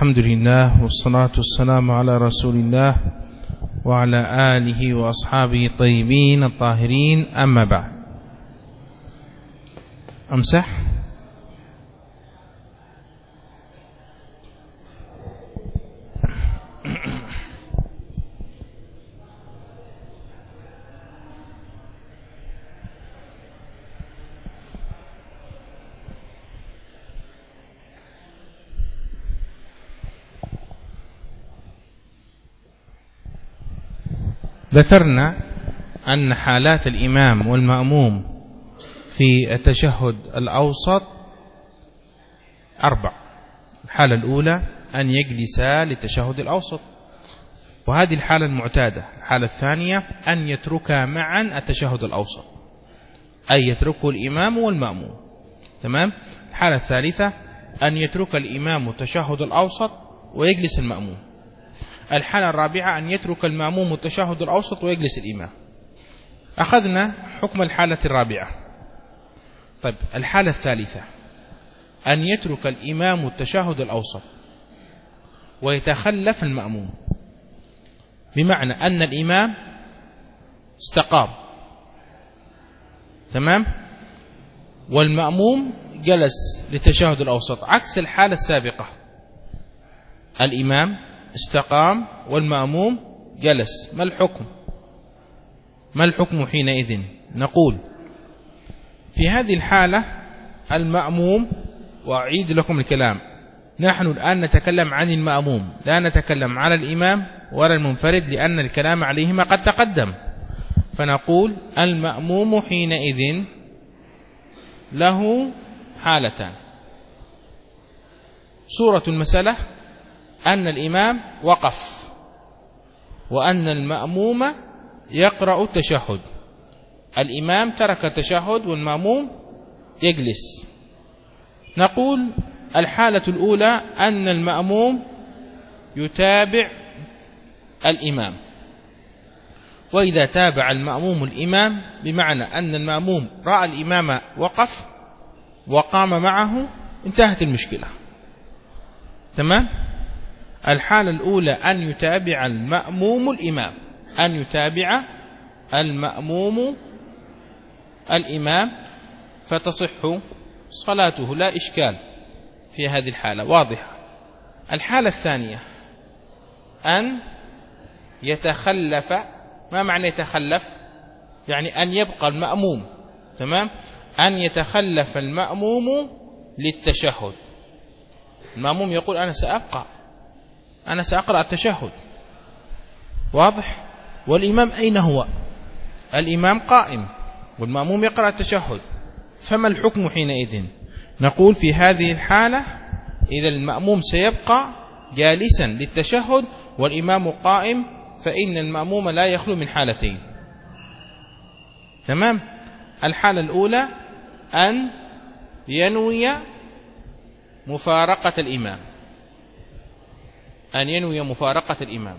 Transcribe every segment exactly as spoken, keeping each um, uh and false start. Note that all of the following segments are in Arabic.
الحمد لله والصلاة والسلام على رسول الله وعلى آله وأصحابه الطيبين الطاهرين، أما بعد. أمسح. ذكرنا أن حالات الإمام والمأموم في التشهد الأوسط أربع. الحالة الأولى أن يجلسا للتشهد الأوسط، وهذه الحالة المعتادة. الحالة الثانية أن يتركا معا التشهد الأوسط، أي يتركه الإمام والمأموم. تمام. الحالة الثالثة أن يترك الإمام التشهد الأوسط ويجلس المأموم. الحالة الرابعة أن يترك المأموم التشهد الأوسط ويجلس الإمام. أخذنا حكم الحالة الرابعة. طيب، الحالة الثالثة أن يترك الإمام التشهد الأوسط ويتخلف المأموم، بمعنى أن الإمام استقام، تمام، والمأموم جلس للتشهد الأوسط، عكس الحالة السابقة. الإمام استقام والمأموم جلس. ما الحكم؟ ما الحكم حينئذ؟ نقول في هذه الحالة المأموم، وأعيد لكم الكلام، نحن الآن نتكلم عن المأموم، لا نتكلم على الإمام ولا المنفرد، لأن الكلام عليهما قد تقدم. فنقول المأموم حينئذ له حالتان. صورة المسألة أن الإمام وقف وأن المأموم يقرأ التشهد. الإمام ترك التشهد والمأموم يجلس. نقول الحالة الأولى أن المأموم يتابع الإمام، وإذا تابع المأموم الإمام بمعنى أن المأموم رأى الإمام وقف وقام معه، انتهت المشكلة. تمام. الحالة الأولى أن يتابع المأموم الإمام، أن يتابع المأموم الإمام فتصح صلاته، لا إشكال في هذه الحالة، واضحة. الحالة الثانية أن يتخلف. ما معنى يتخلف؟ يعني أن يبقى المأموم، تمام، أن يتخلف المأموم للتشهد. المأموم يقول أنا سأبقى، أنا سأقرأ التشهد، واضح. والإمام أين هو؟ الإمام قائم والمأموم يقرأ التشهد. فما الحكم حينئذ؟ نقول في هذه الحالة إذا المأموم سيبقى جالسا للتشهد والإمام قائم، فإن المأموم لا يخلو من حالتين. تمام. الحالة الأولى أن ينوي مفارقة الإمام، أن ينوي مفارقة الإمام،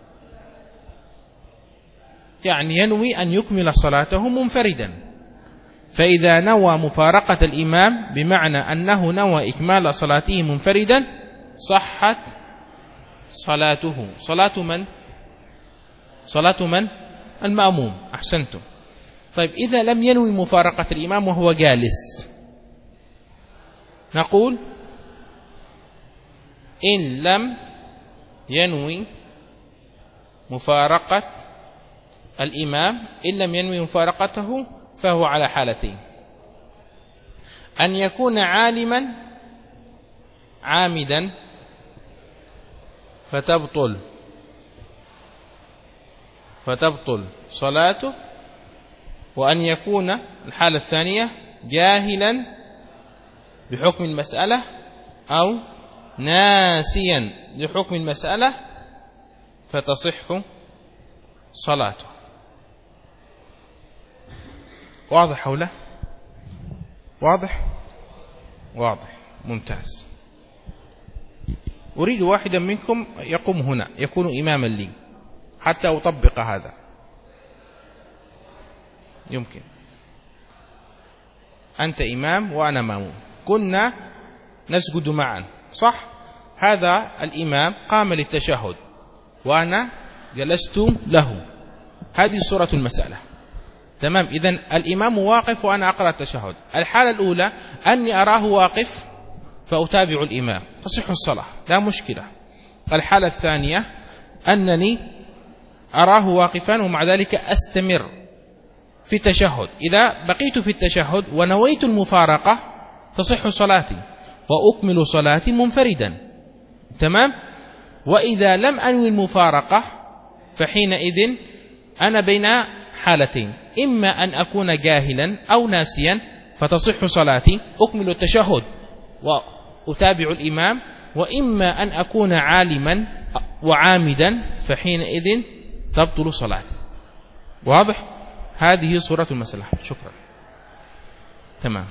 يعني ينوي أن يكمل صلاته منفردا. فإذا نوى مفارقة الإمام بمعنى أنه نوى إكمال صلاته منفردا صحت صلاته. صلاة من؟ صلاة من؟ المأموم. أحسنتم. طيب، إذا لم ينوي مفارقة الإمام وهو جالس، نقول إن لم ينوي مفارقة الإمام، إن لم ينوي مفارقته فهو على حالتين: أن يكون عالما عامدا فتبطل فتبطل صلاته، وأن يكون الحالة الثانية جاهلا بحكم المسألة أو ناسيا لحكم المسألة فتصح صلاته. واضح أو لا؟ واضح؟ واضح. ممتاز. أريد واحدا منكم يقوم هنا يكون إماما لي حتى أطبق هذا. يمكن. أنت إمام وأنا مأموم، كنا نسجد معا، صح؟ هذا الإمام قام للتشهد وأنا جلست له، هذه صورة المسألة. تمام. إذن الإمام واقف وأنا أقرأ التشهد. الحالة الأولى أني أراه واقف فأتابع الإمام، تصح الصلاة لا مشكلة. الحالة الثانية أنني أراه واقفا ومع ذلك أستمر في التشهد. إذا بقيت في التشهد ونويت المفارقة تصح صلاتي وأكمل صلاتي منفردا. تمام. وإذا لم أنوي المفارقة فحينئذ أنا بين حالتين، إما أن أكون جاهلا أو ناسيا فتصح صلاتي أكمل التشهد وأتابع الإمام، وإما أن أكون عالما وعامدا فحينئذ تبطل صلاتي. واضح؟ هذه صورة المسألة. شكرا. تمام.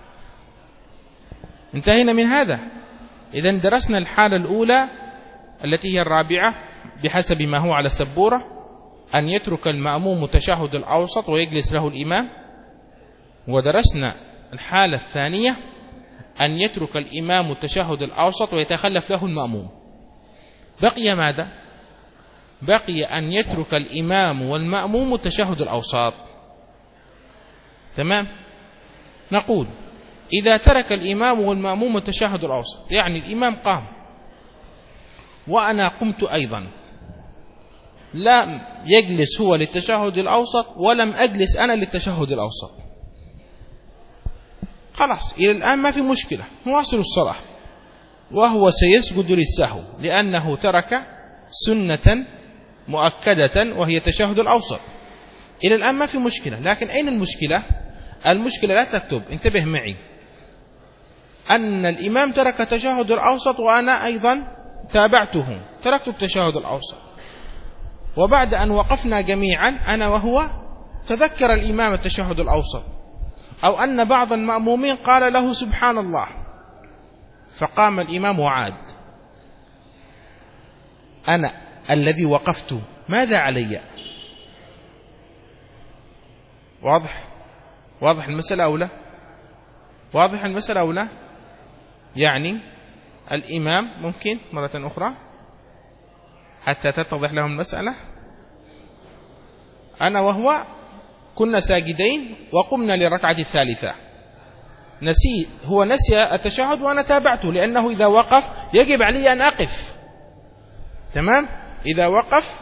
انتهينا من هذا. إذن درسنا الحالة الأولى التي هي الرابعة بحسب ما هو على السبورة، أن يترك المأموم التشهد الأوسط ويجلس له الإمام. ودرسنا الحالة الثانية أن يترك الإمام التشهد الأوسط ويتخلف له المأموم. بقي ماذا؟ بقي أن يترك الإمام والمأموم التشهد الأوسط. تمام. نقول إذا ترك الإمام والمأموم التشهد الأوسط، يعني الإمام قام وأنا قمت أيضا، لم يجلس هو للتشهد الأوسط ولم أجلس أنا للتشهد الأوسط، خلاص إلى الآن ما في مشكلة، نواصل الصلاة، وهو سيسجد للسهو لأنه ترك سنة مؤكدة وهي التشهد الأوسط. إلى الآن ما في مشكلة. لكن أين المشكلة؟ المشكلة لا تكتب، انتبه معي، أن الإمام ترك التشهد الأوسط وأنا أيضا تابعته، تركت التشهد الأوسط، وبعد أن وقفنا جميعا أنا وهو تذكر الإمام التشهد الأوسط، أو أن بعض المأمومين قال له سبحان الله فقام الإمام وعاد، أنا الذي وقفت ماذا علي؟ واضح؟ واضح المسألة أو لا؟ واضح المسألة أو لا؟ يعني الإمام ممكن مرة أخرى حتى تتضح لهم المسألة. أنا وهو كنا ساجدين وقمنا للركعة الثالثة، نسي هو نسي التشهد وأنا تابعته، لأنه إذا وقف يجب علي أن أقف. تمام. إذا وقف،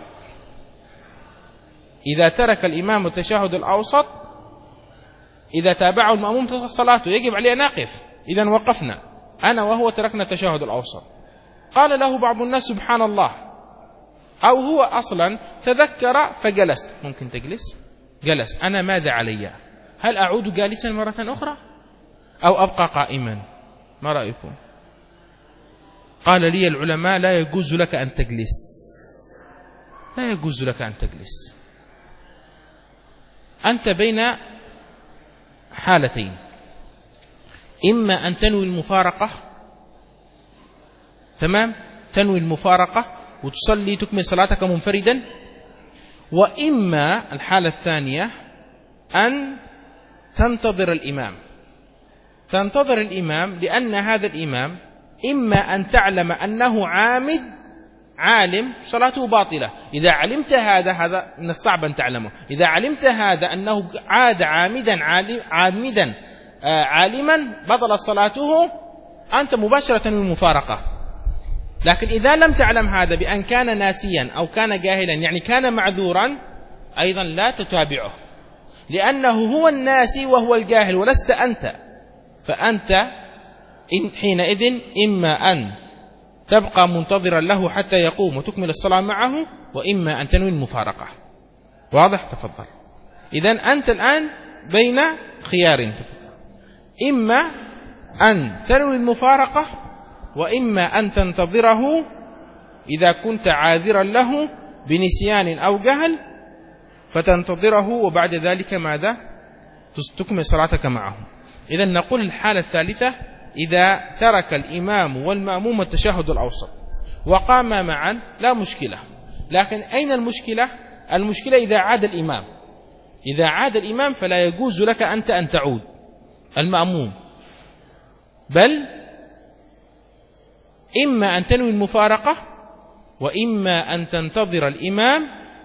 إذا ترك الإمام التشهد الأوسط، إذا تابعه المأموم تصح صلاته، يجب علي أن أقف. إذن وقفنا أنا وهو تركنا التشهد الأوسط، قال له بعض الناس سبحان الله، أو هو أصلا تذكر فجلس، ممكن تجلس، جلس، أنا ماذا علي؟ هل أعود جالسا مرة أخرى أو أبقى قائما؟ ما رأيكم؟ قال لي العلماء لا يجوز لك أن تجلس، لا يجوز لك أن تجلس، أنت بين حالتين، إما أن تنوي المفارقة، تمام، تنوي المفارقة وتصلي تكمل صلاتك منفردا، وإما الحالة الثانية أن تنتظر الإمام، تنتظر الإمام، لأن هذا الإمام إما أن تعلم أنه عامد عالم صلاته باطلة، إذا علمت هذا، هذا من الصعب أن تعلمه، إذا علمت هذا أنه عاد عامدا عامدا عالما بطلت صلاته، أنت مباشرة المفارقة. لكن إذا لم تعلم هذا بأن كان ناسيا أو كان جاهلا، يعني كان معذورا، أيضا لا تتابعه، لأنه هو الناسي وهو الجاهل ولست أنت، فأنت حينئذ إما أن تبقى منتظرا له حتى يقوم وتكمل الصلاة معه، وإما أن تنوي المفارقة. واضح؟ تفضل. إذن أنت الآن بين خيار، إما أن تنوي المفارقة، وإما أن تنتظره إذا كنت عاذرا له بنسيان أو جهل، فتنتظره وبعد ذلك ماذا؟ تكمل صلاتك معه. إذن نقول الحالة الثالثة إذا ترك الإمام والمأموم التشهد الأوسط وقاما معا لا مشكلة، لكن أين المشكلة؟ المشكلة إذا عاد الإمام، إذا عاد الإمام فلا يجوز لك أنت أن تعود المأموم، بل إما أن تنوي المفارقة وإما أن تنتظر الإمام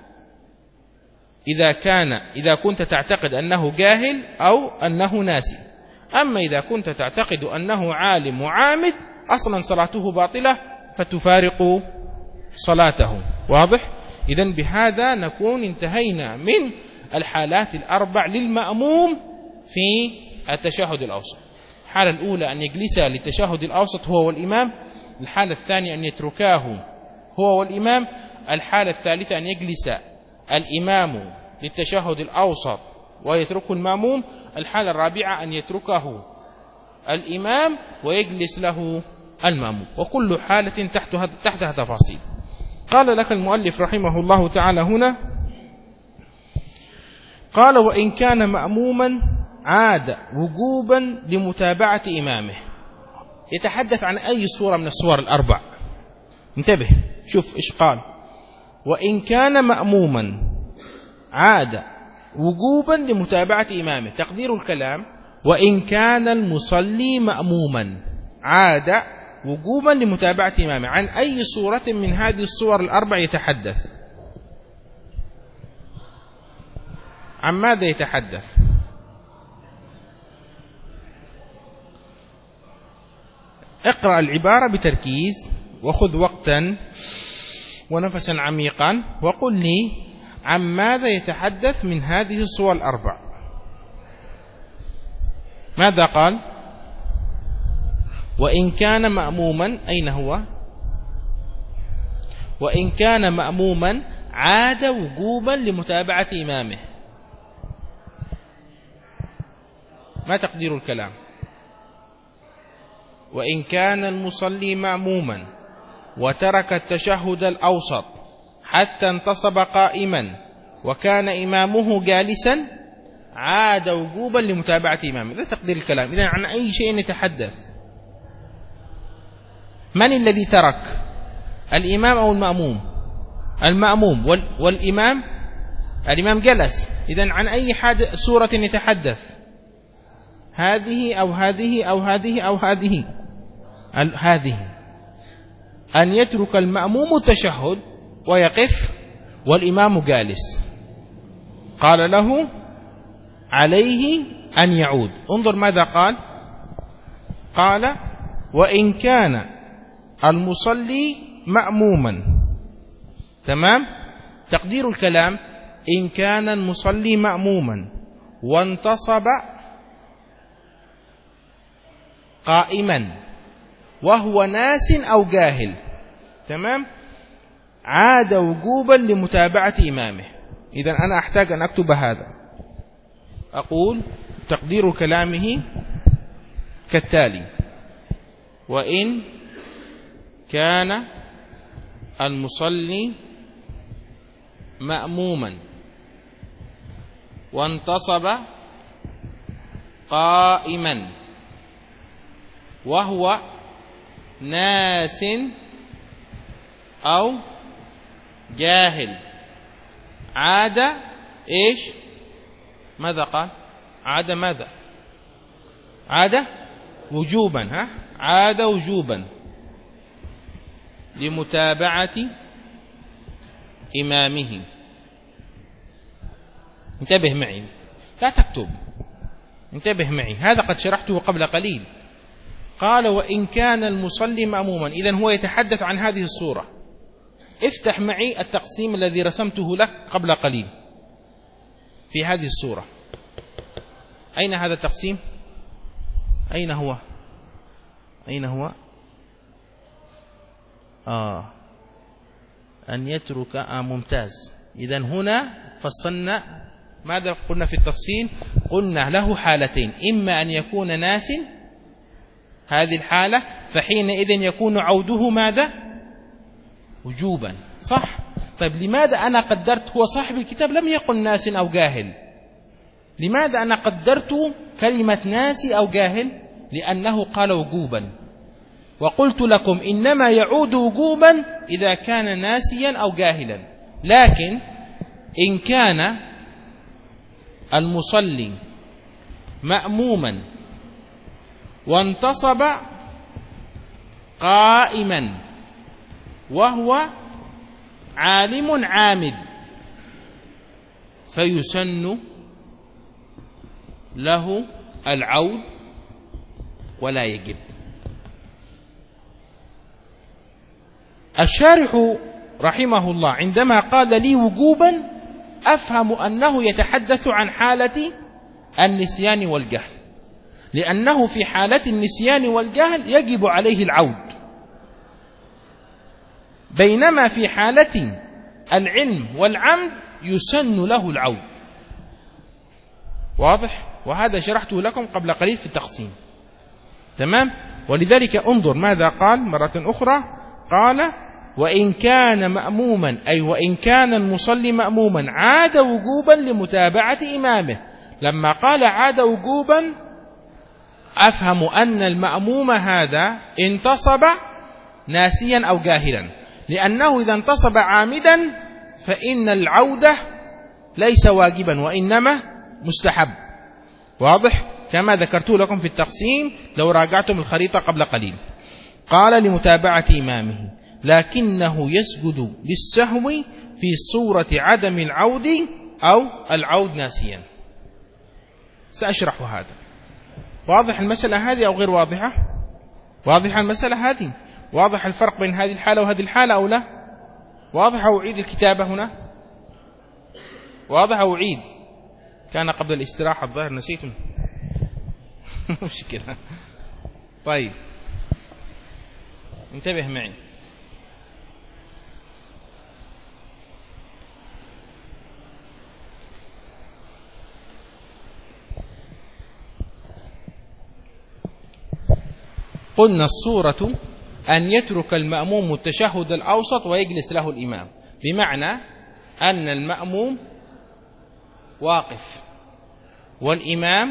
إذا كان إذا كنت تعتقد أنه جاهل أو أنه ناسي. أما إذا كنت تعتقد أنه عالم وعامد أصلا صلاته باطلة فتفارق صلاته. واضح؟ إذن بهذا نكون انتهينا من الحالات الأربع للمأموم في التشهد الأوسط. الحالة الأولى أن يجلس للتشهد الأوسط هو والإمام. الحالة الثانية أن يتركاه هو والإمام. الحالة الثالثة أن يجلس الإمام للتشهد الأوسط ويتركه المأموم. الحالة الرابعة أن يتركه الإمام ويجلس له المأموم. وكل حالة تحتها, تحتها تفاصيل. قال لك المؤلف رحمه الله تعالى هنا، قال وإن كان مأموما عاد وجوبا لمتابعة إمامه. يتحدث عن أي صورة من الصور الأربع. انتبه شوف إيش قال، وإن كان مأموما عاد وجوبا لمتابعة إمامه. تقدير الكلام وإن كان المصلي مأموما عاد وجوبا لمتابعة إمامه. عن أي صورة من هذه الصور الأربع يتحدث؟ عن ماذا يتحدث؟ اقرأ العبارة بتركيز وخذ وقتا ونفسا عميقا وقل لي عن ماذا يتحدث من هذه الصور الأربع. ماذا قال؟ وإن كان مأموما، أين هو؟ وإن كان مأموما عاد وجوبا لمتابعة إمامه. ما تقدير الكلام؟ وإن كان المصلي مأموما وترك التشهد الأوسط حتى انتصب قائما وكان إمامه جالسا عاد وجوبا لمتابعة إمامه. هذا تقدير الكلام. إذن عن أي شيء نتحدث؟ من الذي ترك؟ الإمام أو المأموم؟ المأموم. وال والإمام الإمام جلس. إذن عن أي حاجة سورة نتحدث؟ هذه أو هذه أو هذه أو هذه هذه أن يترك المأموم التشهد ويقف والإمام جالس. قال له عليه أن يعود. انظر ماذا قال. قال وإن كان المصلي مأموما. تمام. تقدير الكلام إن كان المصلي مأموما وانتصب قائما وهو ناس أو جاهل، تمام، عاد وجوبا لمتابعة إمامه. إذن أنا أحتاج أن أكتب هذا. أقول تقدير كلامه كالتالي: وإن كان المصلي مأموما وانتصب قائما وهو ناس أو جاهل عاد إيش؟ ماذا قال؟ عاد ماذا؟ عاد وجوبا. ها؟ عاد وجوبا لمتابعة إمامه. انتبه معي، لا تكتب، انتبه معي، هذا قد شرحته قبل قليل. قال وإن كان المصلي مأموما، إذن هو يتحدث عن هذه الصورة. افتح معي التقسيم الذي رسمته لك قبل قليل في هذه الصورة. أين هذا التقسيم؟ أين هو؟ أين هو؟ آه أن يترك. آه ممتاز. إذن هنا فصلنا. ماذا قلنا في التفصيل؟ قلنا له حالتين: إما أن يكون ناس، هذه الحالة فحينئذ يكون عوده ماذا؟ وجوبا، صح؟ طيب لماذا أنا قدرت؟ هو صاحب الكتاب لم يقل ناس أو جاهل. لماذا أنا قدرت كلمة ناس أو جاهل؟ لأنه قال وجوبا، وقلت لكم إنما يعود وجوبا إذا كان ناسيا أو جاهلا. لكن إن كان المصلي مأموما وانتصب قائما وهو عالم عامد فيسن له العود ولا يجب. الشارح رحمه الله عندما قال لي وجوبا أفهم أنه يتحدث عن حالة النسيان والجهل، لأنه في حالة النسيان والجهل يجب عليه العود، بينما في حالة العلم والعمد يسن له العود. واضح؟ وهذا شرحته لكم قبل قليل في التقسيم. تمام؟ ولذلك انظر ماذا قال مرة أخرى، قال وإن كان مأموما، أي وإن كان المصلي مأموما عاد وجوبا لمتابعة إمامه. لما قال عاد وجوبا أفهم أن المأموم هذا انتصب ناسيا أو جاهلا، لأنه إذا انتصب عامدا فإن العودة ليس واجبا وإنما مستحب. واضح؟ كما ذكرت لكم في التقسيم لو راجعتم الخريطة قبل قليل. قال لمتابعة إمامه لكنه يسجد للسهو في صورة عدم العود أو العود ناسيا. سأشرح هذا. واضح المسألة هذه أو غير واضحة؟ واضحة المسألة هذه؟ واضح الفرق بين هذه الحالة وهذه الحالة أو لا؟ واضح أو أعيد الكتابة هنا؟ واضح أو أعيد؟ كان قبل الاستراحة الظاهر نسيتم. مشكلة. طيب انتبه معي. قلنا الصورة أن يترك المأموم التشهد الأوسط ويجلس له الإمام، بمعنى أن المأموم واقف والإمام،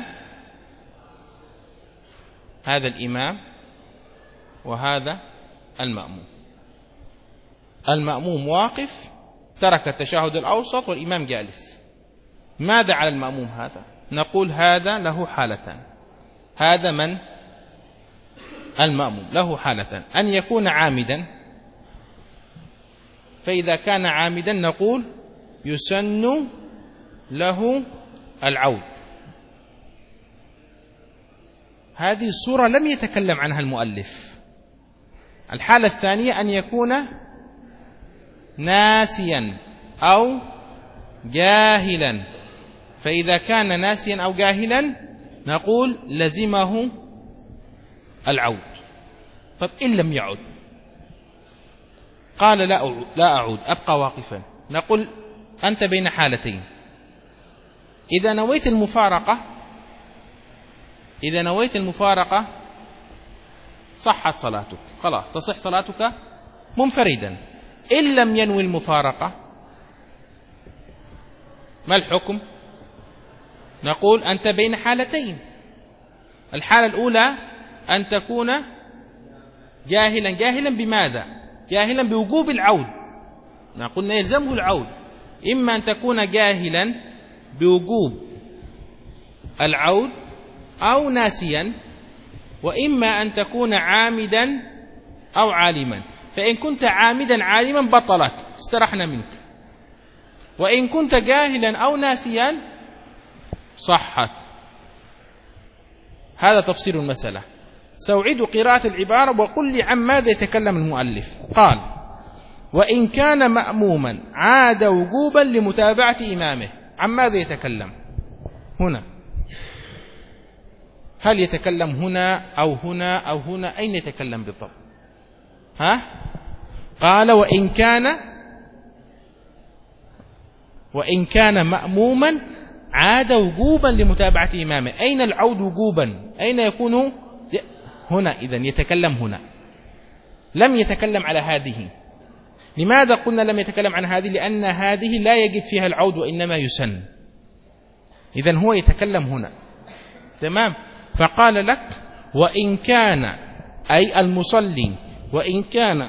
هذا الإمام وهذا المأموم. المأموم واقف ترك التشهد الأوسط والإمام جالس. ماذا على المأموم هذا؟ نقول هذا له حالتان. هذا من؟ المأموم له حالتان: أن يكون عامدا، فإذا كان عامدا نقول يسن له العود. هذه الصورة لم يتكلم عنها المؤلف. الحالة الثانية أن يكون ناسيا أو جاهلا، فإذا كان ناسيا أو جاهلا نقول لزمه العود. طب إن لم يعد؟ قال لا أعود, لا أعود أبقى واقفا. نقول أنت بين حالتين: إذا نويت المفارقة إذا نويت المفارقة صحت صلاتك، خلاص تصح صلاتك منفردا. إن لم ينوي المفارقة ما الحكم؟ نقول أنت بين حالتين: الحالة الأولى أن تكون جاهلا. جاهلا بماذا؟ جاهلا بوجوب العود. نقول يلزمه العود. إما أن تكون جاهلا بوجوب العود أو ناسيا، وإما أن تكون عامدا أو عالما. فإن كنت عامدا عالما بطلت، استرحنا منك. وإن كنت جاهلا أو ناسيا صحت. هذا تفسير المسألة. سأعيد قراءة العبارة وقل لي عن ماذا يتكلم المؤلف. قال: وإن كان مأموما عاد وجوبا لمتابعة إمامه. عن ماذا يتكلم هنا؟ هل يتكلم هنا أو هنا أو هنا؟ أين يتكلم بالضبط؟ ها؟ قال وإن كان وإن كان مأموما عاد وجوبا لمتابعة إمامه. أين العود وجوبا؟ أين يكون؟ هنا. إذن يتكلم هنا، لم يتكلم على هذه. لماذا قلنا لم يتكلم عن هذه؟ لأن هذه لا يجب فيها العود وإنما يسن. إذن هو يتكلم هنا. تمام؟ فقال لك وإن كان، أي المصلي، وإن كان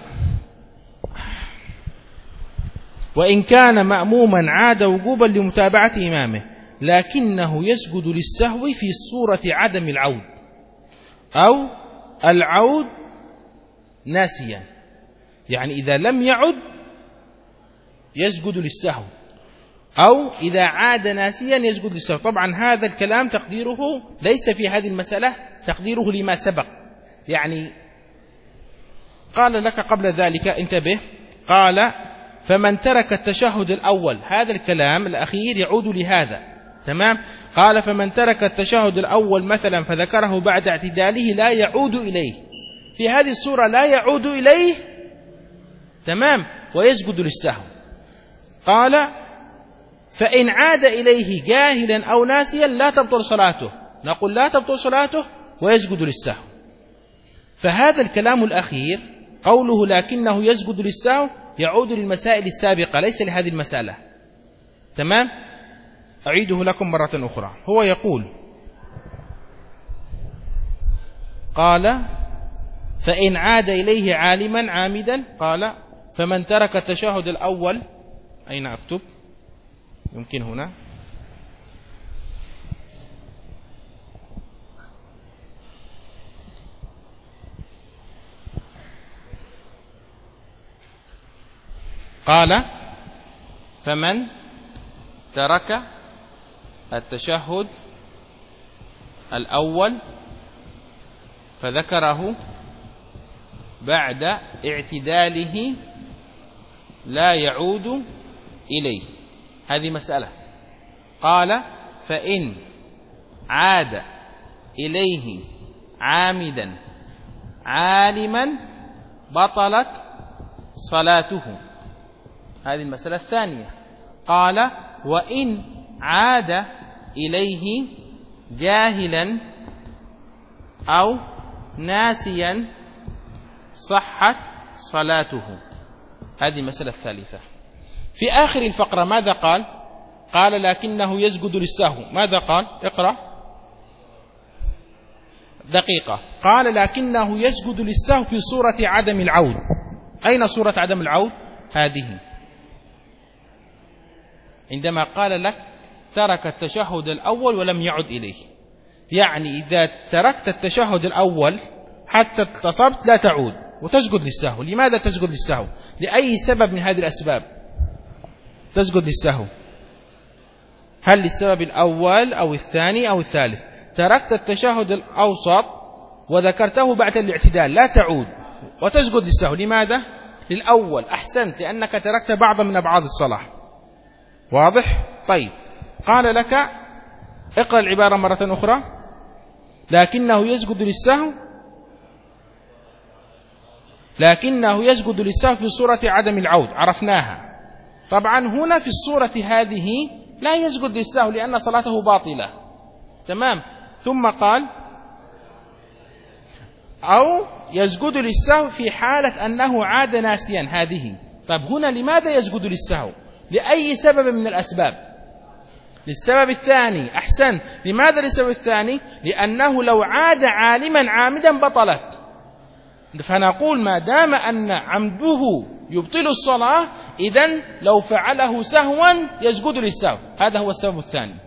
وإن كان مأموما عاد وجوبا لمتابعة إمامه، لكنه يسجد للسهو في صورة عدم العود أو العود ناسيا، يعني إذا لم يعد يسجد للسهو، أو إذا عاد ناسيا يسجد للسهو. طبعا هذا الكلام تقديره ليس في هذه المسألة، تقديره لما سبق. يعني قال لك قبل ذلك انتبه، قال فمن ترك التشهد الأول، هذا الكلام الأخير يعود لهذا، تمام. قال فمن ترك التشهد الأول مثلا فذكره بعد اعتداله لا يعود إليه، في هذه الصورة لا يعود إليه، تمام، ويسجد للسهو. قال فإن عاد إليه جاهلا أو ناسيا لا تبطل صلاته، نقول لا تبطل صلاته ويسجد للسهو. فهذا الكلام الأخير قوله لكنه يسجد للسهو يعود للمسائل السابقة ليس لهذه المسألة، تمام. أعيده لكم مرة أخرى. هو يقول قال فإن عاد إليه عالما عامدا، قال فمن ترك التشهد الأول، أين أكتب؟ يمكن هنا، قال فمن ترك التشهد الأول فذكره بعد اعتداله لا يعود إليه، هذه مسألة. قال فإن عاد إليه عامدا عالما بطلت صلاته، هذه المسألة الثانية. قال وإن عاد إليه جاهلا أو ناسيا صحت صلاته، هذه المسألة الثالثة. في آخر الفقرة ماذا قال؟ قال لكنه يسجد للسهو. ماذا قال؟ اقرأ دقيقة. قال لكنه يسجد للسهو في صورة عدم العود. أين صورة عدم العود؟ هذه، عندما قال لك ترك التشهد الأول ولم يعد إليه، يعني إذا تركت التشهد الأول حتى اتصبت لا تعود وتسجد للسهو. لماذا تسجد للسهو؟ لأي سبب من هذه الأسباب تسجد للسهو؟ هل للسبب الأول أو الثاني أو الثالث؟ تركت التشهد الأوسط وذكرته بعد الاعتدال لا تعود وتسجد للسهو. لماذا؟ للأول. أحسنت، لأنك تركت بعضا من أبعاد الصلاة. واضح؟ طيب، قال لك اقرأ العبارة مرة أخرى. لكنه يسجد للسهو لكنه يسجد للسهو في صورة عدم العود، عرفناها. طبعا هنا في الصورة هذه لا يسجد للسهو لأن صلاته باطلة، تمام. ثم قال أو يسجد للسهو في حالة أنه عاد ناسيا، هذه. طيب هنا لماذا يسجد للسهو؟ لأي سبب من الأسباب؟ للسبب الثاني. أحسن، لماذا للسبب الثاني؟ لأنه لو عاد عالما عامدا بطلت. فنقول ما دام أن عمده يبطل الصلاة، إذن لو فعله سهوا يسجد للسهو، هذا هو السبب الثاني.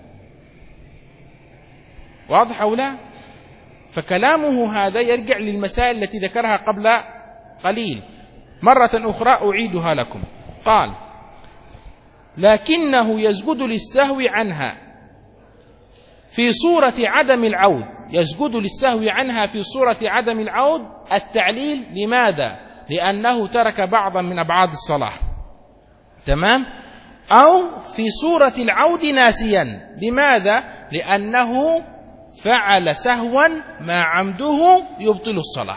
واضح أو لا؟ فكلامه هذا يرجع للمسائل التي ذكرها قبل قليل. مرة أخرى أعيدها لكم. قال لكنه يسجد للسهو عنها في صورة عدم العود، يسجد للسهو عنها في صورة عدم العود. التعليل لماذا؟ لأنه ترك بعضا من أبعاد الصلاة، تمام. أو في صورة العود ناسيا. لماذا؟ لأنه فعل سهوا ما عمده يبطل الصلاة.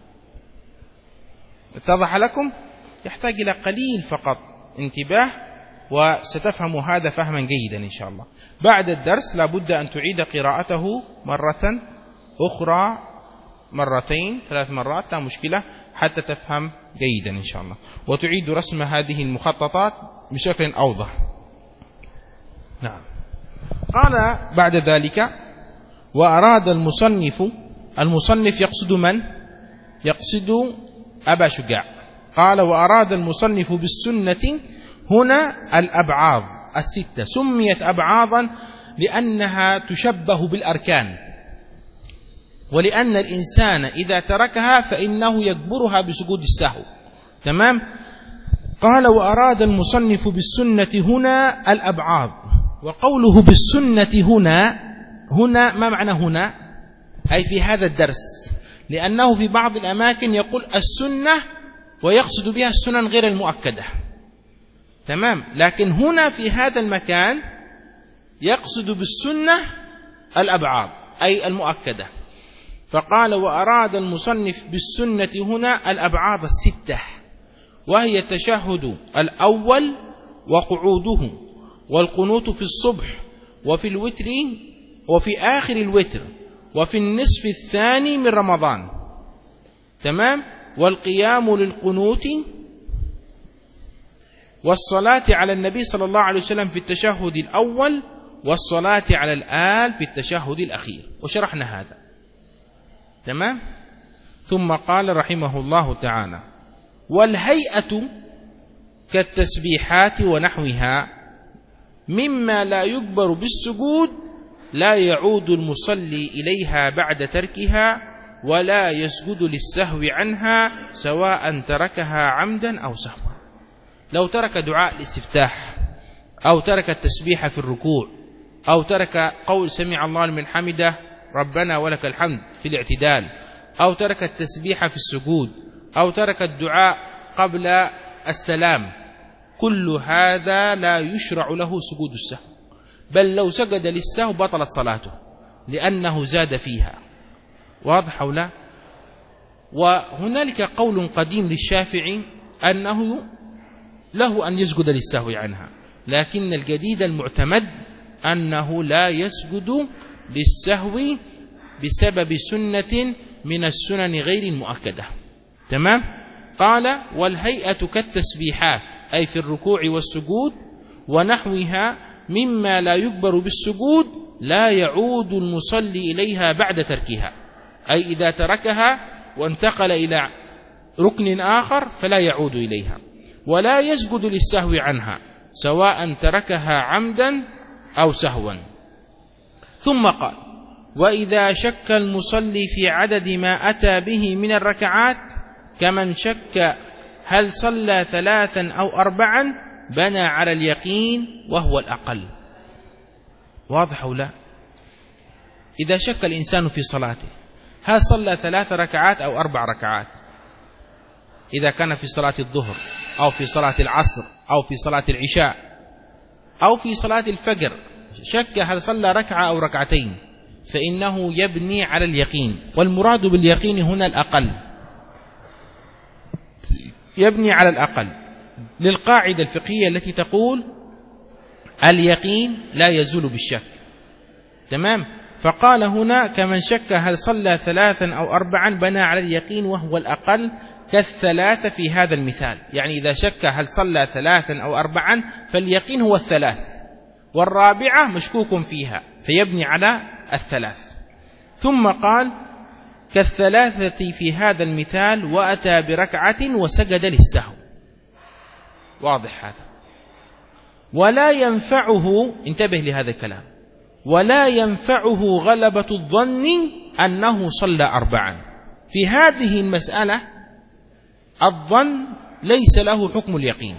اتضح لكم؟ يحتاج إلى قليل فقط انتباه وستفهم هذا فهما جيدا إن شاء الله. بعد الدرس لابد أن تعيد قراءته مرة أخرى، مرتين، ثلاث مرات، لا مشكلة، حتى تفهم جيدا إن شاء الله، وتعيد رسم هذه المخططات بشكل أوضح. نعم. قال بعد ذلك وأراد المصنف، المصنف يقصد من؟ يقصد أبا شجاع. قال وأراد المصنف بالسنة هنا الأبعاض الستة، سميت أبعاضا لأنها تشبه بالأركان. ولأن الإنسان إذا تركها فإنه يكبرها بسجود السهو. تمام. قال وأراد المصنف بالسنة هنا الأبعاض. وقوله بالسنة هنا هنا ما معنى هنا؟ أي في هذا الدرس، لأنه في بعض الأماكن يقول السنة ويقصد بها السنن غير المؤكدة. تمام. لكن هنا في هذا المكان يقصد بالسنة الأبعاض أي المؤكدة. فقال وأراد المصنف بالسنة هنا الأبعاض الستة، وهي التشهد الأول وقعوده والقنوت في الصبح وفي الوتر وفي آخر الوتر وفي النصف الثاني من رمضان. تمام. والقيام للقنوت والصلاة على النبي صلى الله عليه وسلم في التشهد الأول والصلاة على الآل في التشهد الأخير، وشرحنا هذا. تمام. ثم قال رحمه الله تعالى والهيئة كالتسبيحات ونحوها مما لا يجبر بالسجود لا يعود المصلي إليها بعد تركها ولا يسجد للسهو عنها سواء تركها عمدا أو سهوا. لو ترك دعاء الاستفتاح أو ترك التسبيح في الركوع أو ترك قول سمع الله لمن حمده ربنا ولك الحمد في الاعتدال أو ترك التسبيح في السجود أو ترك الدعاء قبل السلام، كل هذا لا يشرع له سجود السهو، بل لو سجد للسهو بطلت صلاته لأنه زاد فيها. واضح أو لا؟ وهنالك قول قديم للشافعي أنه له أن يسجد للسهو عنها، لكن الجديد المعتمد أنه لا يسجد للسهو بسبب سنة من السنن غير المؤكدة. تمام. قال والهيئة كالتسبيحات أي في الركوع والسجود ونحوها مما لا يجبر بالسجود لا يعود المصلي إليها بعد تركها، أي إذا تركها وانتقل إلى ركن آخر فلا يعود إليها، ولا يسجد للسهو عنها سواء تركها عمدا أو سهوا. ثم قال وإذا شك المصلي في عدد ما أتى به من الركعات كمن شك هل صلى ثلاثا أو أربعا بنى على اليقين وهو الأقل. واضح أو لا؟ إذا شك الإنسان في صلاته هل صلى ثلاث ركعات أو أربع ركعات، إذا كان في صلاة الظهر أو في صلاة العصر أو في صلاة العشاء أو في صلاة الفجر، شك هل صلى ركعة أو ركعتين، فإنه يبني على اليقين، والمراد باليقين هنا الأقل، يبني على الأقل للقاعدة الفقهية التي تقول اليقين لا يزول بالشك. تمام. فقال هنا كمن شك هل صلى ثلاثا أو أربعا بنى على اليقين وهو الأقل كالثلاثة في هذا المثال، يعني إذا شك هل صلى ثلاثا أو أربعا فاليقين هو الثلاث والرابعة مشكوك فيها فيبني على الثلاث. ثم قال كالثلاثة في هذا المثال وأتى بركعة وسجد للسهو. واضح هذا؟ ولا ينفعه، انتبه لهذا الكلام، ولا ينفعه غلبة الظن أنه صلى أربعا. في هذه المسألة الظن ليس له حكم اليقين.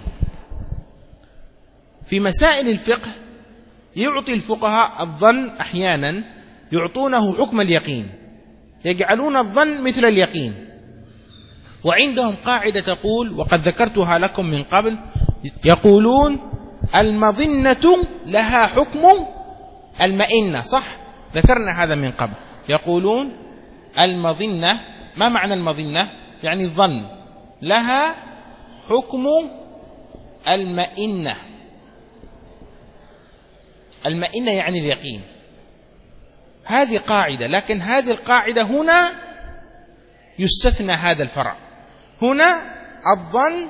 في مسائل الفقه يعطي الفقهاء الظن أحيانا يعطونه حكم اليقين، يجعلون الظن مثل اليقين. وعندهم قاعدة تقول وقد ذكرتها لكم من قبل، يقولون المظنة لها حكم المئنة. صح؟ ذكرنا هذا من قبل. يقولون المظنة، ما معنى المظنة؟ يعني الظن لها حكم المئنة. المئنة يعني اليقين. هذه قاعدة، لكن هذه القاعدة هنا يستثنى هذا الفرع. هنا الظن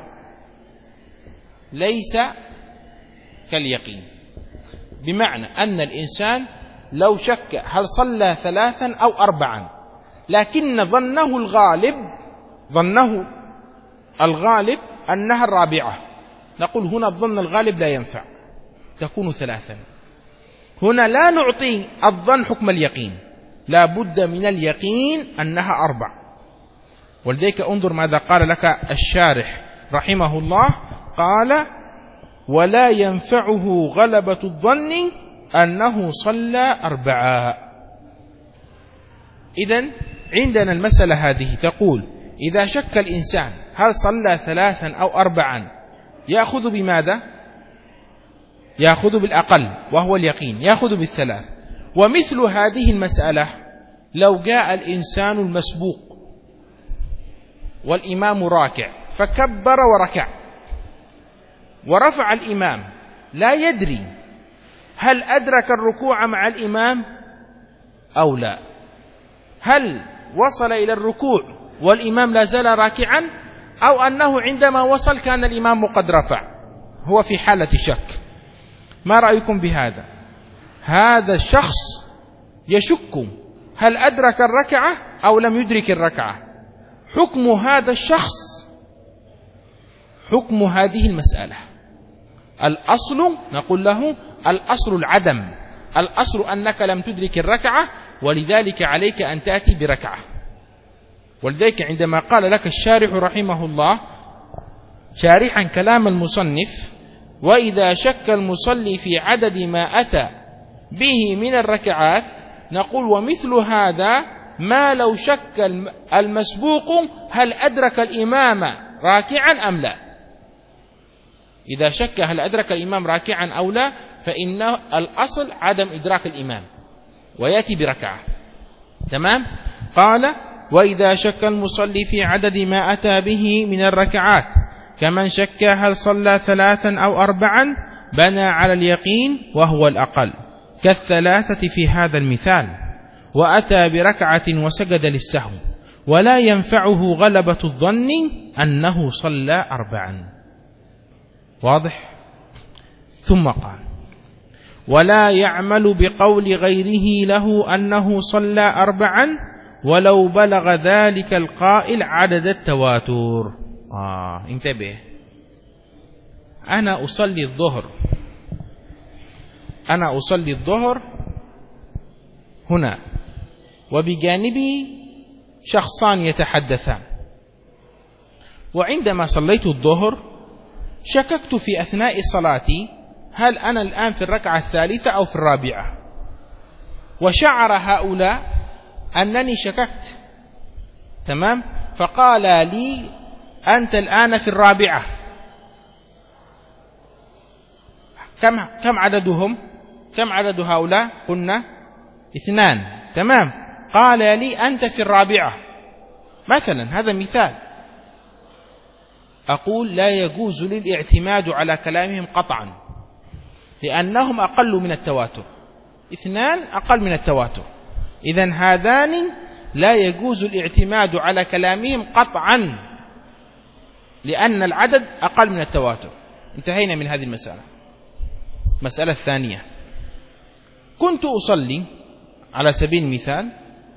ليس كاليقين، بمعنى أن الإنسان لو شك هل صلى ثلاثا أو أربعا لكن ظنه الغالب ظنه الغالب أنها الرابعة، نقول هنا الظن الغالب لا ينفع، تكون ثلاثا. هنا لا نعطي الظن حكم اليقين، لا بد من اليقين أنها أربع. ولذلك انظر ماذا قال لك الشارح رحمه الله، قال ولا ينفعه غلبة الظن أنه صلى أربعا. إذن عندنا المسألة هذه تقول إذا شك الإنسان هل صلى ثلاثا أو أربعا يأخذ بماذا؟ يأخذ بالأقل وهو اليقين، يأخذ بالثلاث. ومثل هذه المسألة لو جاء الإنسان المسبوق والإمام راكع فكبر وركع ورفع الإمام لا يدري هل أدرك الركوع مع الإمام أو لا، هل وصل إلى الركوع والإمام لا زال راكعا، أو أنه عندما وصل كان الإمام قد رفع، هو في حالة شك. ما رأيكم بهذا؟ هذا الشخص يشك هل أدرك الركعة أو لم يدرك الركعة. حكم هذا الشخص حكم هذه المسألة، الأصل نقول له الأصل العدم، الأصل أنك لم تدرك الركعة، ولذلك عليك أن تأتي بركعة. ولذلك عندما قال لك الشارح رحمه الله شارحا كلام المصنف وإذا شك المصلي في عدد ما أتى به من الركعات، نقول ومثل هذا ما لو شك المسبوق هل أدرك الإمام راكعا أم لا. إذا شك هل أدرك الإمام راكعا أو لا فإن الأصل عدم إدراك الإمام ويأتي بركعة. تمام؟ قال وإذا شك المصلي في عدد ما أتى به من الركعات كمن شك هل صلى ثلاثا أو أربعا بنى على اليقين وهو الأقل كالثلاثة في هذا المثال، وأتى بركعة وسجد للسهو، ولا ينفعه غلبة الظن أنه صلى أربعا. واضح؟ ثم قال ولا يعمل بقول غيره له أنه صلى أربعا ولو بلغ ذلك القائل عدد التواتر. آه انتبه، أنا أصلي الظهر أنا أصلي الظهر هنا وبجانبي شخصان يتحدثان، وعندما صليت الظهر شككت في أثناء صلاتي هل أنا الآن في الركعة الثالثة أو في الرابعة، وشعر هؤلاء أنني شككت. تمام؟ فقال لي أنت الآن في الرابعة. كم كم عددهم؟ كم عدد هؤلاء؟ قلنا اثنان. تمام؟ قال لي أنت في الرابعة مثلا، هذا مثال. أقول لا يجوز للاعتماد على كلامهم قطعا، لأنهم أقل من التواتر، اثنان أقل من التواتر. إذن هذان لا يجوز الاعتماد على كلامهم قطعا لأن العدد أقل من التواتر. انتهينا من هذه المسألة. مسألة الثانية، كنت أصلي على سبيل المثال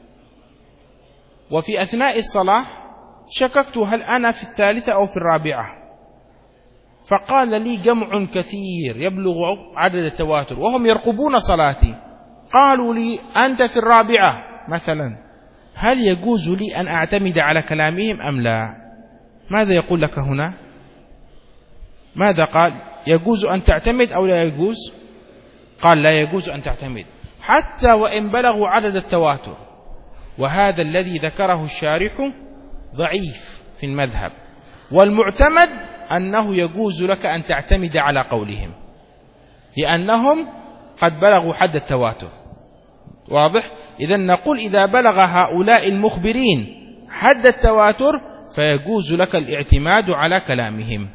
وفي أثناء الصلاة شككت هل أنا في الثالثة أو في الرابعة، فقال لي جمع كثير يبلغ عدد التواتر وهم يرقبون صلاتي، قالوا لي أنت في الرابعة مثلا، هل يجوز لي أن أعتمد على كلامهم أم لا؟ ماذا يقول لك هنا؟ ماذا قال؟ يجوز أن تعتمد أو لا يجوز؟ قال لا يجوز أن تعتمد حتى وإن بلغوا عدد التواتر. وهذا الذي ذكره الشارح ضعيف في المذهب، والمعتمد أنه يجوز لك أن تعتمد على قولهم لأنهم قد بلغوا حد التواتر. واضح؟ إذن نقول إذا بلغ هؤلاء المخبرين حد التواتر فيجوز لك الاعتماد على كلامهم.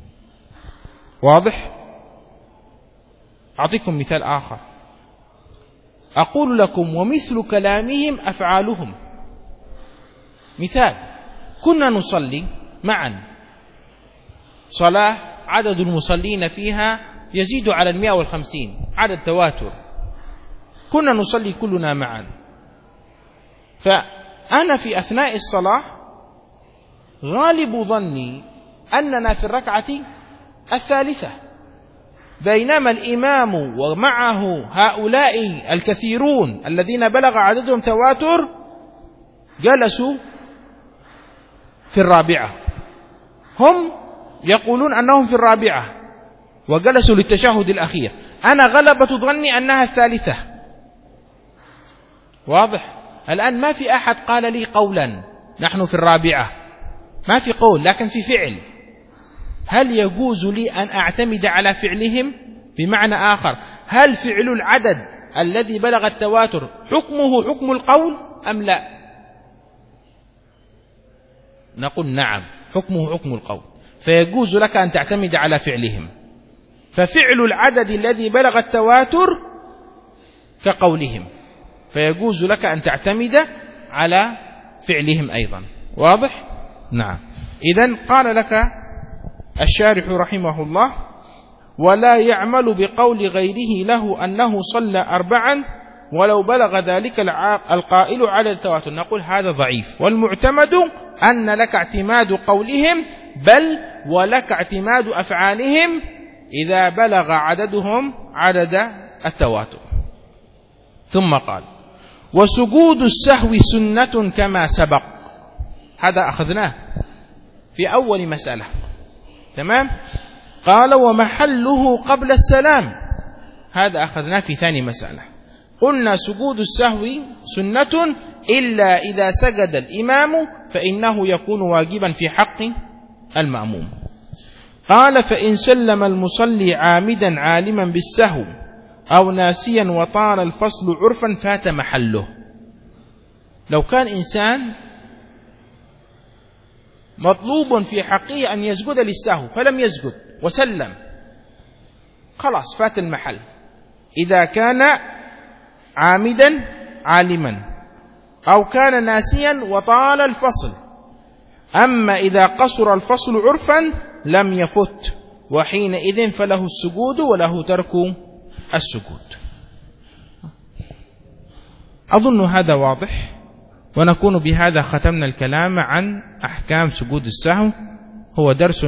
واضح؟ أعطيكم مثال آخر، أقول لكم ومثل كلامهم أفعالهم. مثال، كنا نصلي معا صلاة عدد المصلين فيها يزيد على المئة والخمسين، عدد تواتر، كنا نصلي كلنا معا، فأنا في أثناء الصلاة غالب ظني أننا في الركعة الثالثة، بينما الإمام ومعه هؤلاء الكثيرون الذين بلغ عددهم تواتر جلسوا في الرابعة، هم يقولون أنهم في الرابعة وجلسوا للتشهد الأخير، أنا غلبة ظني أنها الثالثة. واضح؟ الآن ما في أحد قال لي قولا نحن في الرابعة، ما في قول، لكن في فعل. هل يجوز لي أن أعتمد على فعلهم؟ بمعنى آخر، هل فعل العدد الذي بلغ التواتر حكمه حكم القول أم لا؟ نقول نعم، حكمه حكم القول، فيجوز لك أن تعتمد على فعلهم. ففعل العدد الذي بلغ التواتر كقولهم، فيجوز لك أن تعتمد على فعلهم أيضا. واضح؟ نعم. إذن قال لك الشارح رحمه الله: ولا يعمل بقول غيره له أنه صلى أربعا ولو بلغ ذلك القائل على التواتر. نقول هذا ضعيف، والمعتمد أن لك اعتماد قولهم، بل ولك اعتماد أفعالهم إذا بلغ عددهم عدد التواتر. ثم قال: وسجود السهو سنة كما سبق. هذا أخذناه في أول مسألة، تمام؟ قال: ومحله قبل السلام. هذا أخذناه في ثاني مسألة. قلنا سجود السهو سنة إلا إذا سجد الإمام فإنه يكون واجبا في حق المأموم. قال: فإن سلم المصلي عامدا عالما بالسهو أو ناسيا وطال الفصل عرفا فات محله. لو كان إنسان مطلوب في حقه أن يسجد للسهو فلم يسجد وسلم، خلاص فات المحل، إذا كان عامدا عالما أو كان ناسيا وطال الفصل. أما إذا قصر الفصل عرفا لم يفت، وحينئذ فله السجود وله ترك السجود. أظن هذا واضح، ونكون بهذا ختمنا الكلام عن أحكام سجود السهو. هو درس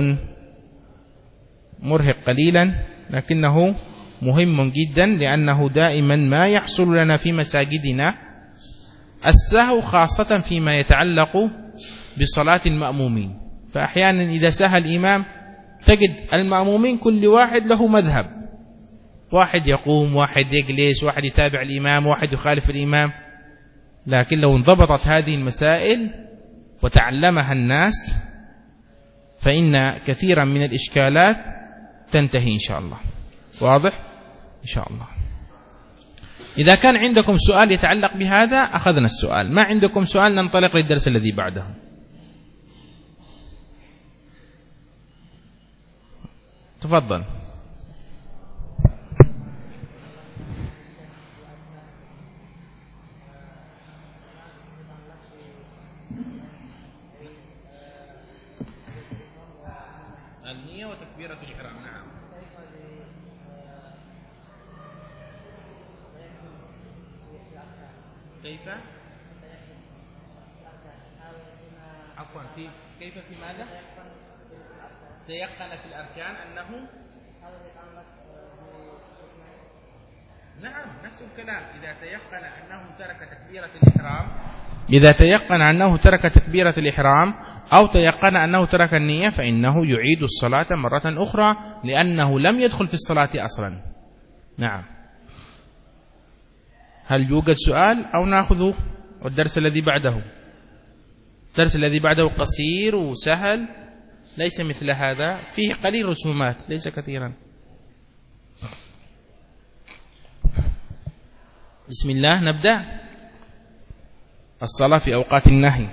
مرهق قليلا لكنه مهم جدا، لأنه دائما ما يحصل لنا في مساجدنا السهو، خاصة فيما يتعلق بصلاة المأمومين. فأحيانا إذا سهى الإمام تجد المأمومين كل واحد له مذهب، واحد يقوم، واحد يجلس، واحد يتابع الإمام، واحد يخالف الإمام. لكن لو انضبطت هذه المسائل وتعلمها الناس فإن كثيرا من الإشكالات تنتهي إن شاء الله. واضح؟ إن شاء الله. إذا كان عندكم سؤال يتعلق بهذا أخذنا السؤال، ما عندكم سؤال ننطلق للدرس الذي بعده. تفضل. النية وتكبيرة الإحرام. نعم. كيف؟ عفوا في كيف في ماذا؟ تيقن في الأركان أنه نعم نفس الكلام. إذا تيقن أنه ترك تكبيرة الإحرام إذا تيقن أنه ترك تكبيرة الإحرام أو تيقن أنه ترك النية فإنه يعيد الصلاة مرة أخرى، لأنه لم يدخل في الصلاة أصلا. نعم. هل يوجد سؤال أو نأخذ الدرس الذي بعده؟ الدرس الذي بعده قصير وسهل، ليس مثل هذا، فيه قليل رسومات ليس كثيرا. بسم الله. نبدأ الصلاة في أوقات النهي.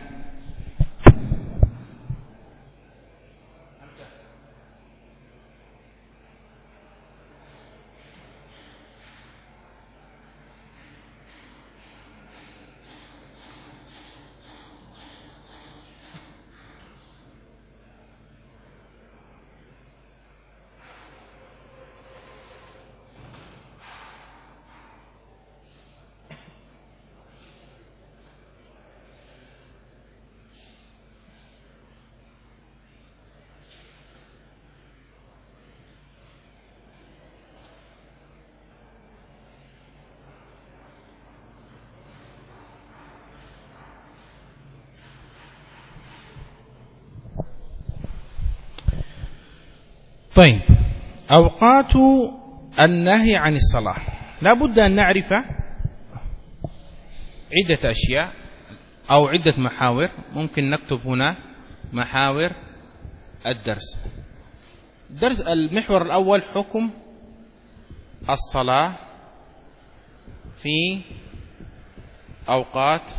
طيب، أوقات النهي عن الصلاة لا بد أن نعرف عدة أشياء أو عدة محاور. ممكن نكتب هنا محاور الدرس. درس المحور الأول حكم الصلاة في أوقات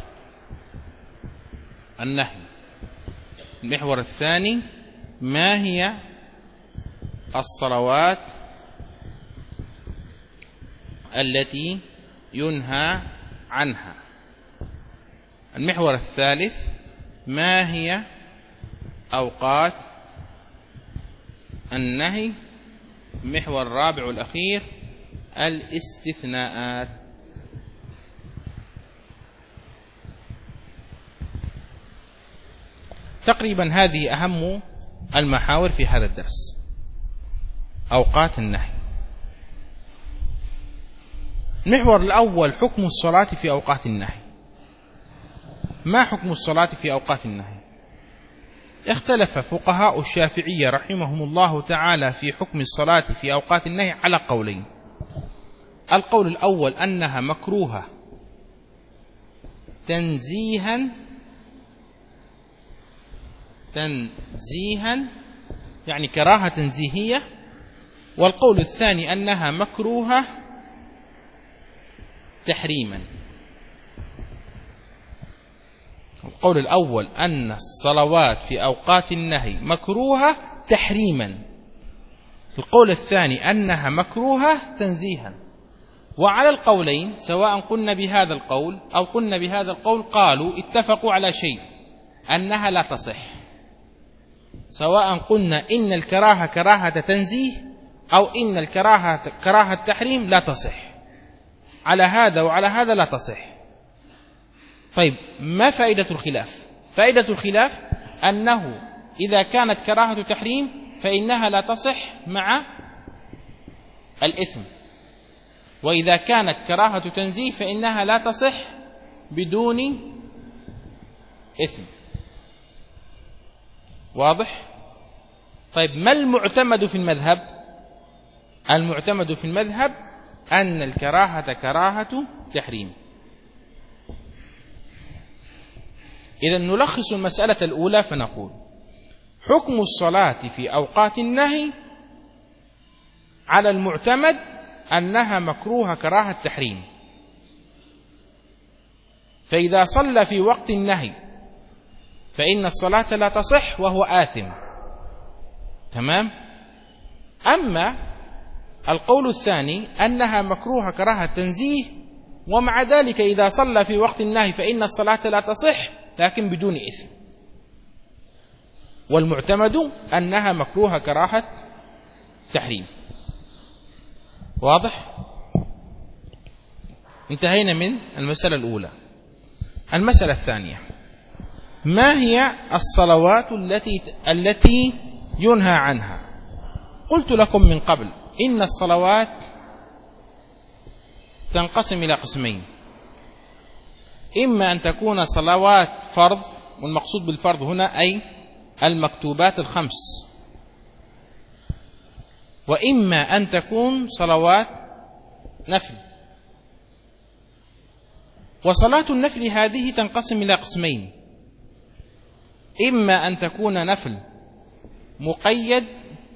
النهي. المحور الثاني ما هي الصلوات التي ينهى عنها. المحور الثالث ما هي أوقات النهي. المحور الرابع والأخير الاستثناءات. تقريبا هذه أهم المحاور في هذا الدرس، أوقات النهي. المحور الأول حكم الصلاة في أوقات النهي. ما حكم الصلاة في أوقات النهي؟ اختلف فقهاء الشافعية رحمهم الله تعالى في حكم الصلاة في أوقات النهي على قولين. القول الأول أنها مكروهة تنزيها تنزيها يعني كراهة تنزيهية. والقول الثاني أنها مكروهة تحريما. القول الأول أن الصلوات في أوقات النهي مكروهة تحريما. القول الثاني أنها مكروهة تنزيها. وعلى القولين سواء قلنا بهذا القول أو قلنا بهذا القول قالوا اتفقوا على شيء، أنها لا تصح. سواء قلنا إن الكراهة كراهة تنزيه أو إن الكراهة كراهة تحريم لا تصح. على هذا وعلى هذا لا تصح. طيب، ما فائدة الخلاف؟ فائدة الخلاف أنه إذا كانت كراهة تحريم فإنها لا تصح مع الإثم، وإذا كانت كراهة تنزيه فإنها لا تصح بدون إثم. واضح؟ طيب، ما المعتمد في المذهب؟ المعتمد في المذهب أن الكراهة كراهة تحريم. إذا نلخص المسألة الأولى فنقول حكم الصلاة في أوقات النهي على المعتمد أنها مكروهة كراهة تحريم. فإذا صلى في وقت النهي فإن الصلاة لا تصح وهو آثم. تمام؟ أما القول الثاني أنها مكروهة كراهة تنزيه، ومع ذلك إذا صلى في وقت النهي فإن الصلاة لا تصح لكن بدون إثم. والمعتمد أنها مكروهة كراهة تحريم. واضح؟ انتهينا من المسألة الأولى. المسألة الثانية ما هي الصلوات التي التي ينهى عنها؟ قلت لكم من قبل إن الصلوات تنقسم إلى قسمين: إما أن تكون صلوات فرض، والمقصود بالفرض هنا أي المكتوبات الخمس، وإما أن تكون صلوات نفل. وصلاة النفل هذه تنقسم إلى قسمين: إما أن تكون نفل مقيد،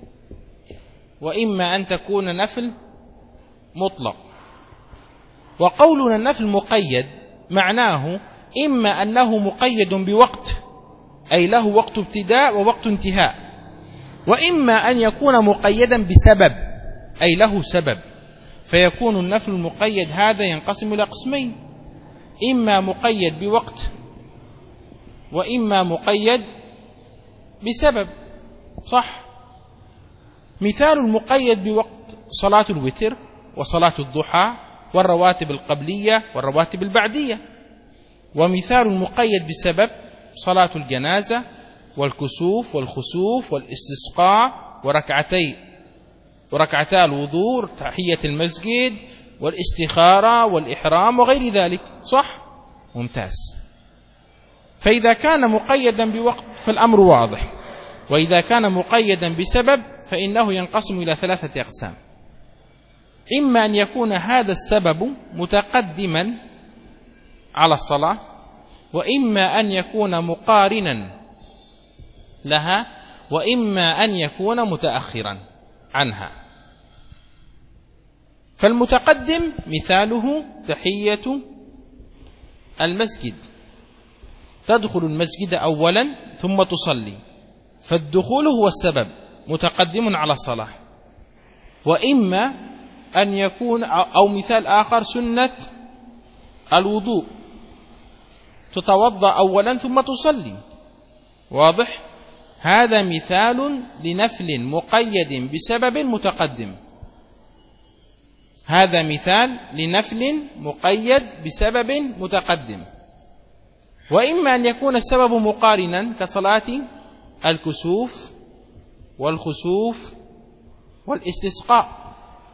وإما أن تكون نفل مطلق. وقولنا النفل مقيد معناه إما أنه مقيد بوقت أي له وقت ابتداء ووقت انتهاء، وإما أن يكون مقيدا بسبب أي له سبب. فيكون النفل المقيد هذا ينقسم إلى قسمين: إما مقيد بوقت وإما مقيد بسبب. صح؟ مثال المقيد بوقت صلاة الوتر وصلاة الضحى والرواتب القبلية والرواتب البعدية. ومثال المقيد بسبب صلاة الجنازة والكسوف والخسوف والاستسقاء وركعتي وركعتا الوضوء، تحية المسجد والاستخارة والإحرام وغير ذلك. صح؟ ممتاز. فإذا كان مقيدا بوقت فالأمر واضح، وإذا كان مقيدا بسبب فإنه ينقسم إلى ثلاثة أقسام: إما أن يكون هذا السبب متقدما على الصلاة، وإما أن يكون مقارنا لها، وإما أن يكون متأخرا عنها. فالمتقدم مثاله تحية المسجد، تدخل المسجد أولا ثم تصلي، فالدخول هو السبب متقدم على الصلاة. وإما أن يكون أو مثال آخر سنة الوضوء، تتوضأ أولا ثم تصلي. واضح؟ هذا مثال لنفل مقيد بسبب متقدم. هذا مثال لنفل مقيد بسبب متقدم. وإما أن يكون السبب مقارنا كصلاة الكسوف والخسوف والاستسقاء.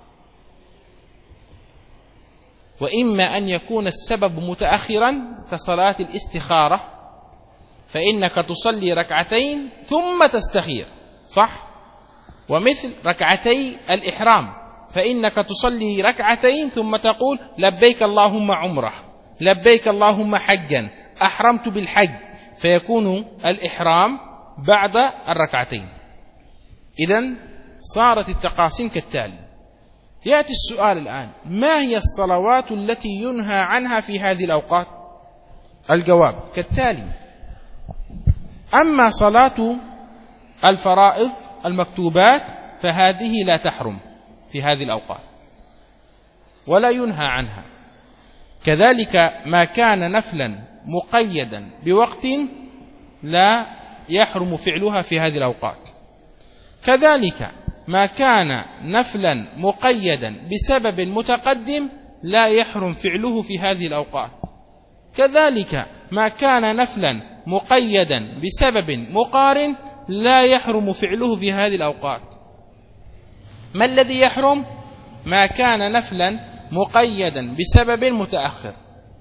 وإما أن يكون السبب متأخرا كصلاة الاستخارة، فإنك تصلي ركعتين ثم تستخير، صح؟ ومثل ركعتي الإحرام، فإنك تصلي ركعتين ثم تقول لبيك اللهم عمره، لبيك اللهم حجا، أحرمت بالحج، فيكون الإحرام بعد الركعتين. إذن صارت التقاسيم كالتالي. يأتي السؤال الآن: ما هي الصلوات التي ينهى عنها في هذه الأوقات؟ الجواب كالتالي: أما صلاة الفرائض المكتوبات فهذه لا تحرم في هذه الأوقات ولا ينهى عنها. كذلك ما كان نفلا مقيدا بوقت لا يحرم فعلها في هذه الأوقات. كذلك ما كان نفلا مقيدا بسبب متقدم لا يحرم فعله في هذه الأوقات. كذلك ما كان نفلا مقيدا بسبب مقارن لا يحرم فعله في هذه الأوقات. ما الذي يحرم؟ ما كان نفلا مقيدا بسبب متأخر،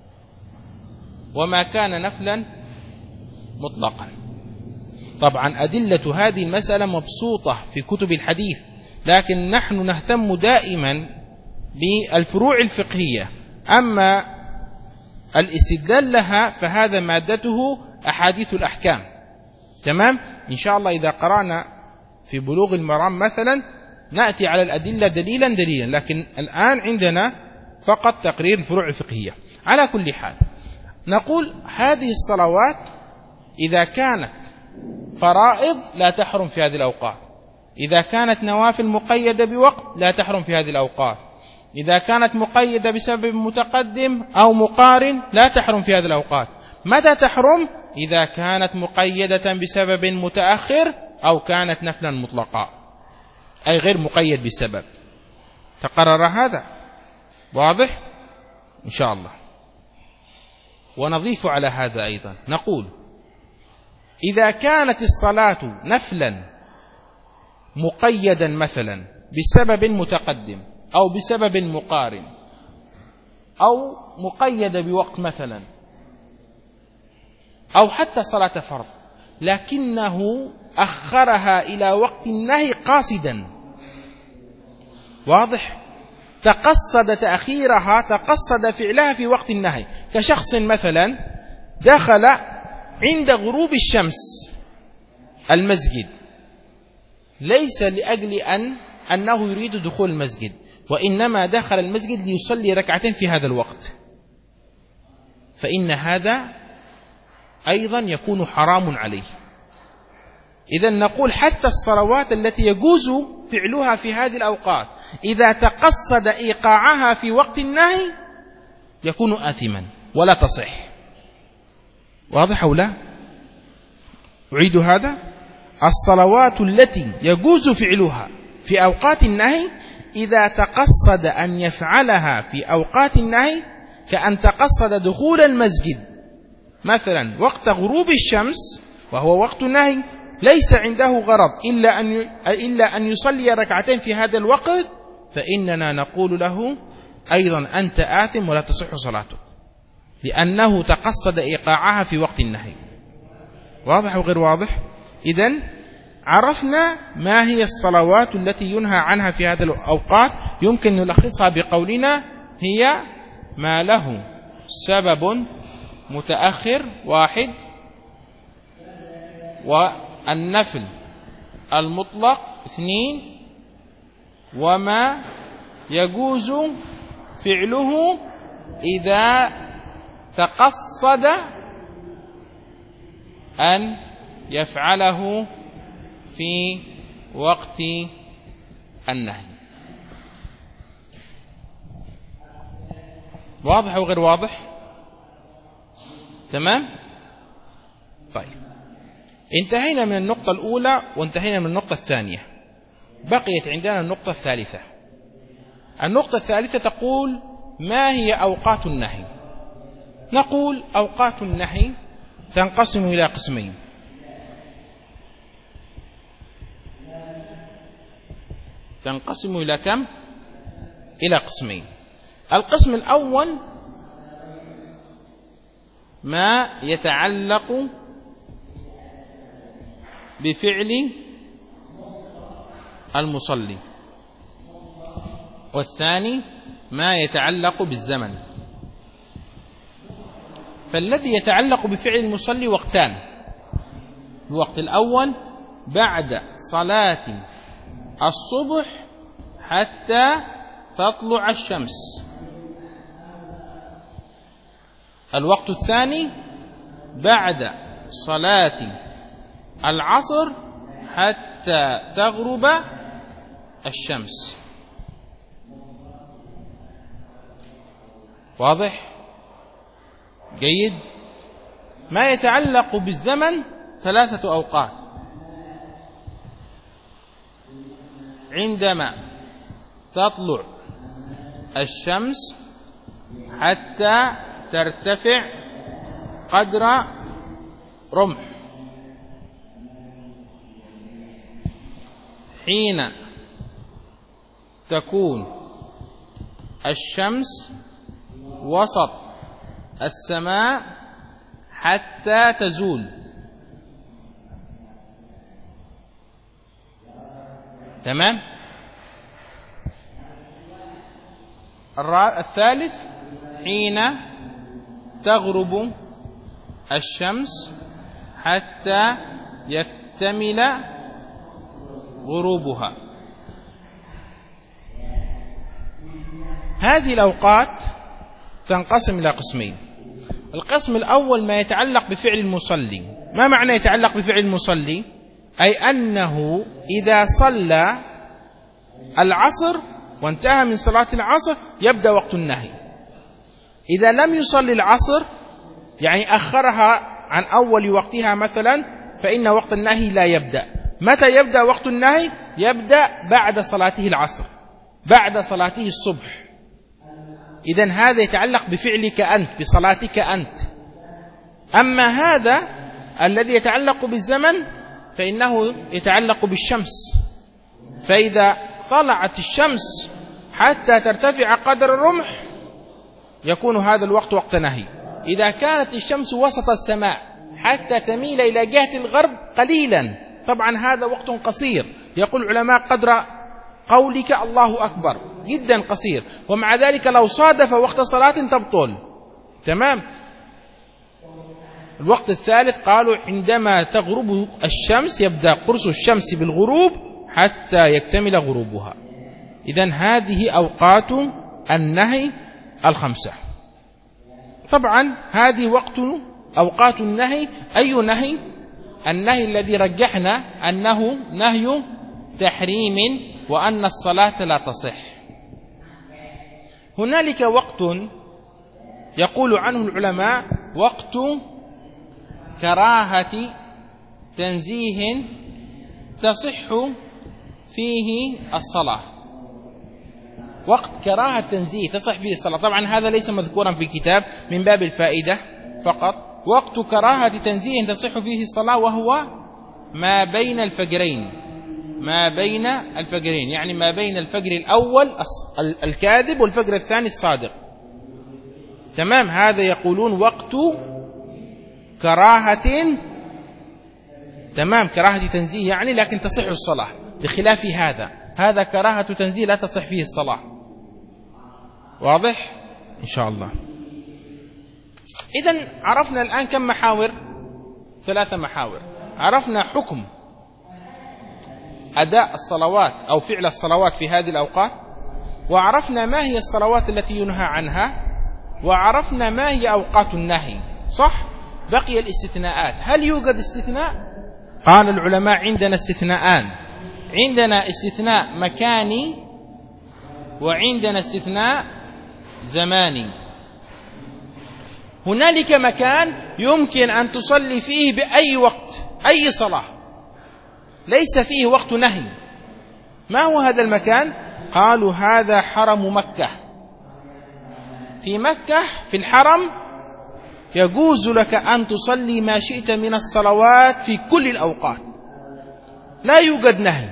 وما كان نفلا مطلقا. طبعا أدلة هذه المسألة مبسوطة في كتب الحديث، لكن نحن نهتم دائما بالفروع الفقهية. أما الاستدلال لها فهذا مادته أحاديث الأحكام. تمام؟ إن شاء الله إذا قرأنا في بلوغ المرام مثلا نأتي على الأدلة دليلا دليلا، لكن الآن عندنا فقط تقرير الفروع الفقهية. على كل حال نقول هذه الصلوات إذا كانت فرائض لا تحرم في هذه الأوقات، إذا كانت نوافل مقيدة بوقت لا تحرم في هذه الأوقات، إذا كانت مقيدة بسبب متقدم أو مقارن لا تحرم في هذه الأوقات. متى تحرم؟ إذا كانت مقيدة بسبب متأخر أو كانت نفلا مطلقا، أي غير مقيد بسبب. تقرر هذا؟ واضح؟ إن شاء الله. ونضيف على هذا أيضا نقول: إذا كانت الصلاة نفلا مقيدا مثلا بسبب متقدم أو بسبب مقارن أو مقيدة بوقت مثلا، أو حتى صلاة فرض، لكنه أخرها إلى وقت النهي قاصدا. واضح؟ تقصد تأخيرها، تقصد فعلها في وقت النهي. كشخص مثلا دخل عند غروب الشمس المسجد، ليس لأجل أن أنه يريد دخول المسجد، وإنما دخل المسجد ليصلي ركعتين في هذا الوقت، فإن هذا أيضا يكون حرام عليه. إذن نقول حتى الصلوات التي يجوز فعلها في هذه الأوقات إذا تقصد إيقاعها في وقت النهي يكون آثما ولا تصح. واضح أو لا؟ أعيد هذا: الصلوات التي يجوز فعلها في أوقات النهي إذا تقصد أن يفعلها في أوقات النهي، كأن تقصد دخول المسجد مثلا وقت غروب الشمس وهو وقت نهي، ليس عنده غرض إلا أن إلا أن يصلي ركعتين في هذا الوقت، فإننا نقول له أيضا أنت آثم ولا تصح صلاته، لأنه تقصد إيقاعها في وقت النهي. واضح وغير واضح؟ إذن عرفنا ما هي الصلوات التي ينهى عنها في هذه الأوقات. يمكن نلخصها بقولنا هي ما له سبب متأخر واحد، والنفل المطلق اثنين، وما يجوز فعله إذا تقصد أن يفعله في وقت النهي. واضح أو غير واضح؟ تمام؟ طيب، انتهينا من النقطة الأولى وانتهينا من النقطة الثانية، بقيت عندنا النقطة الثالثة. النقطة الثالثة تقول ما هي أوقات النهي؟ نقول أوقات النهي تنقسم إلى قسمين. تنقسم إلى كم؟ إلى قسمين. القسم الأول ما يتعلق بفعل المصلي، والثاني ما يتعلق بالزمن. فالذي يتعلق بفعل المصلي وقتان. الوقت الأول بعد صلاة الصبح حتى تطلع الشمس. الوقت الثاني بعد صلاة العصر حتى تغرب الشمس. واضح؟ جيد. ما يتعلق بالزمن ثلاثة أوقات: عندما تطلع الشمس حتى ترتفع قدر رمح، حين تكون الشمس وسط السماء حتى تزول. تمام. الثالث حين تغرب الشمس حتى يكتمل غروبها. هذه الأوقات تنقسم إلى قسمين. القسم الأول ما يتعلق بفعل المصلي. ما معنى يتعلق بفعل المصلي؟ أي أنه إذا صلى العصر وانتهى من صلاة العصر يبدأ وقت النهي. إذا لم يصلي العصر يعني أخرها عن أول وقتها مثلا، فإن وقت النهي لا يبدأ. متى يبدأ وقت النهي؟ يبدأ بعد صلاته العصر، بعد صلاته الصبح. إذن هذا يتعلق بفعلك أنت، بصلاتك أنت. أما هذا الذي يتعلق بالزمن فإنه يتعلق بالشمس. فإذا طلعت الشمس حتى ترتفع قدر الرمح يكون هذا الوقت وقت نهي. إذا كانت الشمس وسط السماء حتى تميل إلى جهة الغرب قليلا، طبعا هذا وقت قصير، يقول العلماء قدر قولك الله أكبر، جدا قصير، ومع ذلك لو صادف وقت صلاة تبطل. تمام. الوقت الثالث قالوا عندما تغرب الشمس، يبدأ قرص الشمس بالغروب حتى يكتمل غروبها. إذن هذه أوقات النهي الخمسة. طبعا هذه وقت أوقات النهي. أي نهي؟ النهي الذي رجحنا أنه نهي تحريم وأن الصلاة لا تصح. هنالك وقت يقول عنه العلماء وقت كراهة تنزيه تصح فيه الصلاة. وقت كراهة تنزيه تصح فيه الصلاة. طبعا هذا ليس مذكورا في الكتاب، من باب الفائدة فقط. وقت كراهة تنزيه تصح فيه الصلاة وهو ما بين الفجرين، ما بين الفجرين، يعني ما بين الفجر الأول الكاذب والفجر الثاني الصادق. تمام. هذا يقولون وقت كراهة تمام، كراهة تنزيه يعني، لكن تصح الصلاة، بخلاف هذا هذا كراهة تنزيه لا تصح فيه الصلاة. واضح إن شاء الله. إذن عرفنا الآن كم محاور؟ ثلاثة محاور. عرفنا حكم أداء الصلوات أو فعل الصلوات في هذه الأوقات، وعرفنا ما هي الصلوات التي ينهى عنها، وعرفنا ما هي أوقات النهي. صح؟ بقي الاستثناءات. هل يوجد استثناء؟ قال العلماء عندنا استثناءان، عندنا استثناء مكاني وعندنا استثناء زماني. هنالك مكان يمكن أن تصلي فيه بأي وقت أي صلاة، ليس فيه وقت نهي. ما هو هذا المكان؟ قالوا هذا حرم مكة. في مكة في الحرم يجوز لك أن تصلي ما شئت من الصلوات في كل الأوقات، لا يوجد نهي.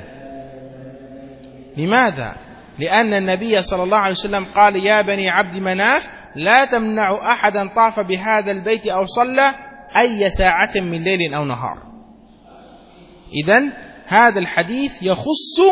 لماذا؟ لأن النبي صلى الله عليه وسلم قال يا بني عبد مناف لا تمنعوا أحدا طاف بهذا البيت أو صلى أي ساعة من ليل أو نهار. إذن هذا الحديث يخص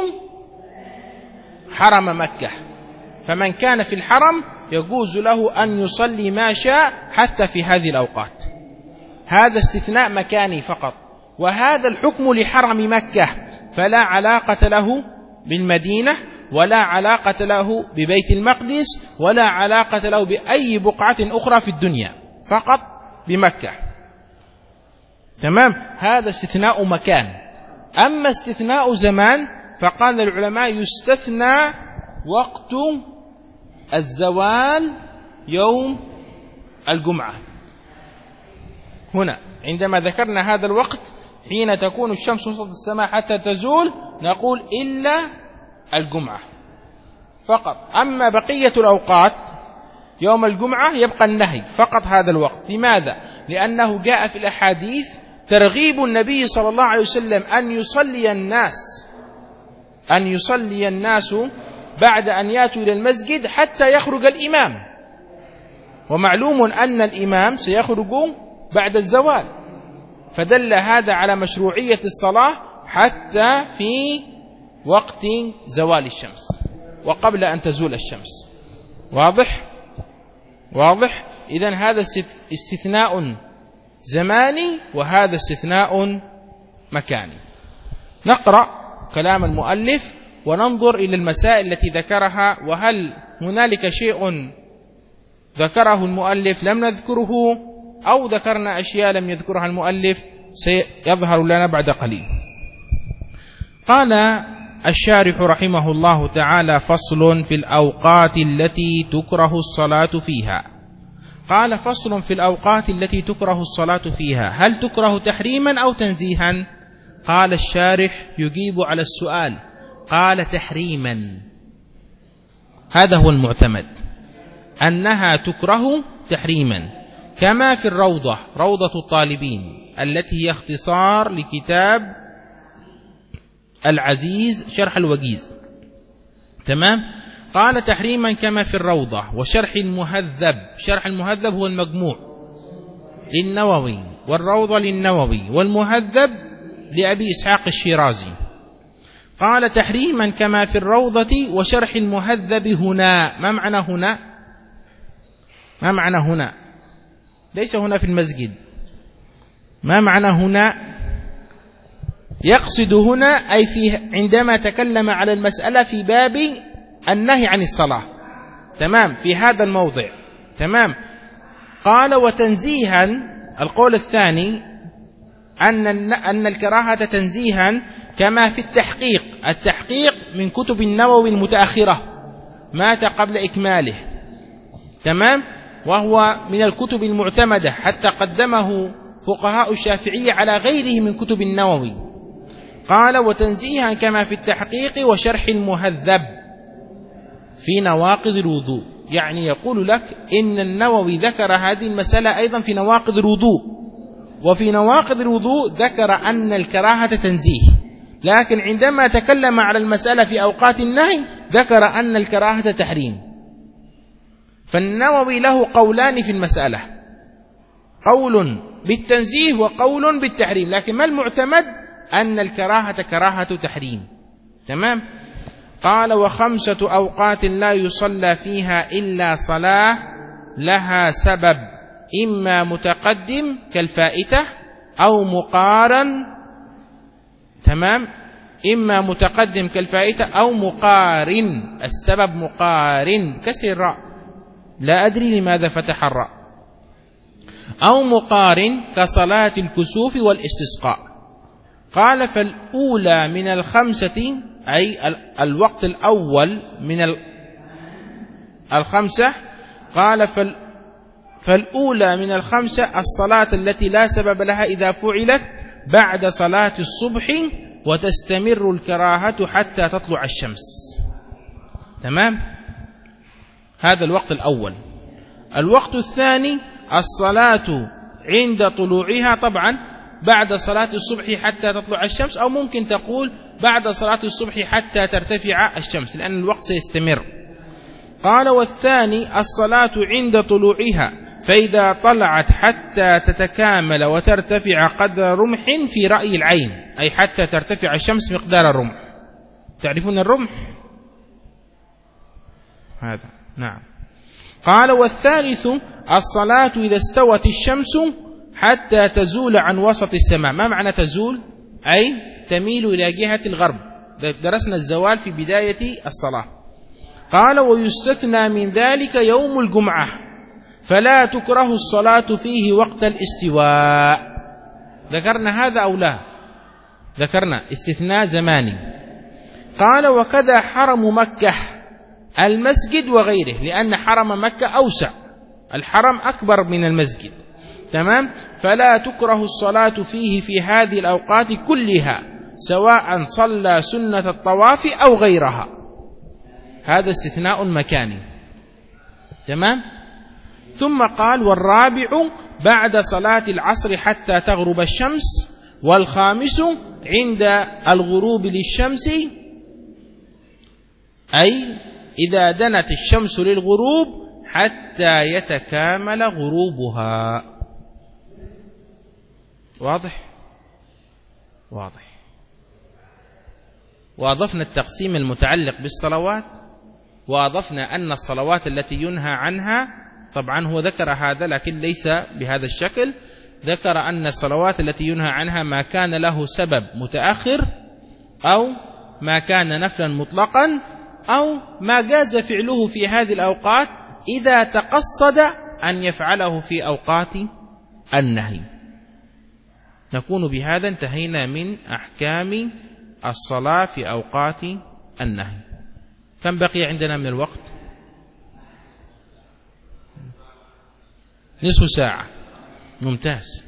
حرم مكة، فمن كان في الحرم يجوز له أن يصلي ما شاء حتى في هذه الأوقات. هذا استثناء مكاني فقط، وهذا الحكم لحرم مكة، فلا علاقة له بالمدينة، ولا علاقة له ببيت المقدس، ولا علاقة له بأي بقعة أخرى في الدنيا، فقط بمكة. تمام؟ هذا استثناء مكان. أما استثناء زمان فقال العلماء يستثنى وقت الزوال يوم الجمعة. هنا عندما ذكرنا هذا الوقت حين تكون الشمس وسط السماء حتى تزول، نقول إلا الجمعة فقط. أما بقية الأوقات يوم الجمعة يبقى النهي فقط هذا الوقت. لماذا؟ لأنه جاء في الأحاديث ترغيب النبي صلى الله عليه وسلم أن يصلي الناس أن يصلي الناس بعد أن يأتوا إلى المسجد حتى يخرج الإمام، ومعلوم أن الإمام سيخرج بعد الزوال، فدل هذا على مشروعية الصلاة حتى في وقت زوال الشمس وقبل أن تزول الشمس. واضح؟ واضح؟ إذن هذا استثناء زماني وهذا استثناء مكاني. نقرأ كلام المؤلف وننظر إلى المسائل التي ذكرها، وهل هنالك شيء ذكره المؤلف لم نذكره، أو ذكرنا أشياء لم يذكرها المؤلف سيظهر لنا بعد قليل. قال الشارح رحمه الله تعالى: فصل في الأوقات التي تكره الصلاة فيها. قال: فصل في الأوقات التي تكره الصلاة فيها، هل تكره تحريما أو تنزيها؟ قال الشارح يجيب على السؤال، قال: تحريما. هذا هو المعتمد، أنها تكره تحريما، كما في الروضة، روضة الطالبين التي هي اختصار لكتاب العزيز شرح الوجيز. تمام؟ قال: تحريما كما في الروضة، وشرح المهذب، شرح المهذب هو المجموع للنووي، والروضة للنووي، والمهذب لأبي إسحاق الشيرازي. قال: تحريما كما في الروضة وشرح المهذب هنا. ما معنى هنا؟ ما معنى هنا؟ ليس هنا في المسجد. ما معنى هنا؟ يقصد هنا أي في عندما تكلم على المسألة في باب النهي عن الصلاة. تمام؟ في هذا الموضع. تمام؟ قال: وتنزيها، القول الثاني أن أن الكراهة تنزيها كما في التحقيق. التحقيق من كتب النووي المتأخرة، مات قبل إكماله. تمام؟ وهو من الكتب المعتمدة، حتى قدمه فقهاء الشافعية على غيره من كتب النووي. قال: وتنزيها كما في التحقيق وشرح المهذب في نواقض الوضوء. يعني يقول لك إن النووي ذكر هذه المسألة أيضا في نواقض الوضوء، وفي نواقض الوضوء ذكر أن الكراهة تنزيه، لكن عندما تكلم على المسألة في أوقات النهي ذكر أن الكراهة تحريم. فالنووي له قولان في المسألة، قول بالتنزيه وقول بالتحريم، لكن ما المعتمد؟ أن الكراهة كراهة تحريم. تمام. قال وخمسة أوقات لا يصلى فيها إلا صلاة لها سبب إما متقدم كالفائتة أو مقارن. تمام. إما متقدم كالفائتة أو مقارن، السبب مقارن كسر الراء، لا أدري لماذا فتح الراء، أو مقارن كصلاة الكسوف والاستسقاء. قال فالأولى من الخمسة أي الوقت الأول من الخمسة، قال فال فالأولى من الخمسة الصلاة التي لا سبب لها إذا فعلت بعد صلاة الصبح وتستمر الكراهة حتى تطلع الشمس. تمام. هذا الوقت الأول. الوقت الثاني الصلاة عند طلوعها، طبعا بعد صلاة الصبح حتى تطلع الشمس، أو ممكن تقول بعد صلاة الصبح حتى ترتفع الشمس لأن الوقت سيستمر. قال والثاني الصلاة عند طلوعها، فإذا طلعت حتى تتكامل وترتفع قدر رمح في رأي العين، أي حتى ترتفع الشمس مقدار الرمح. تعرفون الرمح هذا؟ نعم. قال والثالث الصلاة إذا استوت الشمس حتى تزول عن وسط السماء. ما معنى تزول؟ أي تميل إلى جهة الغرب. درسنا الزوال في بداية الصلاة. قال ويستثنى من ذلك يوم الجمعة، فلا تكره الصلاة فيه وقت الاستواء. ذكرنا هذا أو لا؟ ذكرنا استثناء زماني. قال وكذا حرم مكة المسجد وغيره، لأن حرم مكة أوسع، الحرم أكبر من المسجد. تمام. فلا تكره الصلاة فيه في هذه الأوقات كلها سواء صلى سنة الطواف أو غيرها. هذا استثناء مكاني. تمام. ثم قال والرابع بعد صلاة العصر حتى تغرب الشمس، والخامس عند الغروب للشمس، أي إذا دنت الشمس للغروب حتى يتكامل غروبها. واضح؟ واضح. وأضفنا التقسيم المتعلق بالصلوات، وأضفنا أن الصلوات التي ينهى عنها، طبعا هو ذكر هذا لكن ليس بهذا الشكل، ذكر أن الصلوات التي ينهى عنها ما كان له سبب متأخر، أو ما كان نفلا مطلقا، أو ما جاز فعله في هذه الأوقات إذا تقصد أن يفعله في أوقات النهي. نكون بهذا انتهينا من أحكام الصلاة في أوقات النهي. كم بقي عندنا من الوقت؟ نصف ساعة. ممتاز.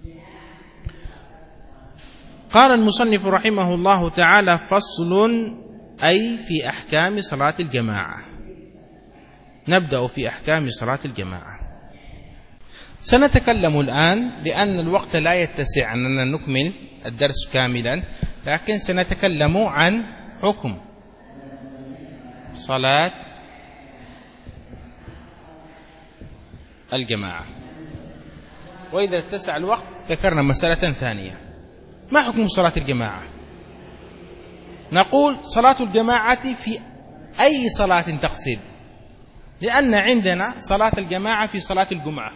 قال المصنف رحمه الله تعالى فصل أي في أحكام صلاة الجماعة. نبدأ في أحكام صلاة الجماعة. سنتكلم الآن لأن الوقت لا يتسع أننا نكمل الدرس كاملا، لكن سنتكلم عن حكم صلاة الجماعة. وإذا اتسع الوقت ذكرنا مسألة ثانية. ما حكم صلاة الجماعة؟ نقول صلاة الجماعة في أي صلاة تقصد؟ لأن عندنا صلاة الجماعة في صلاة الجمعة،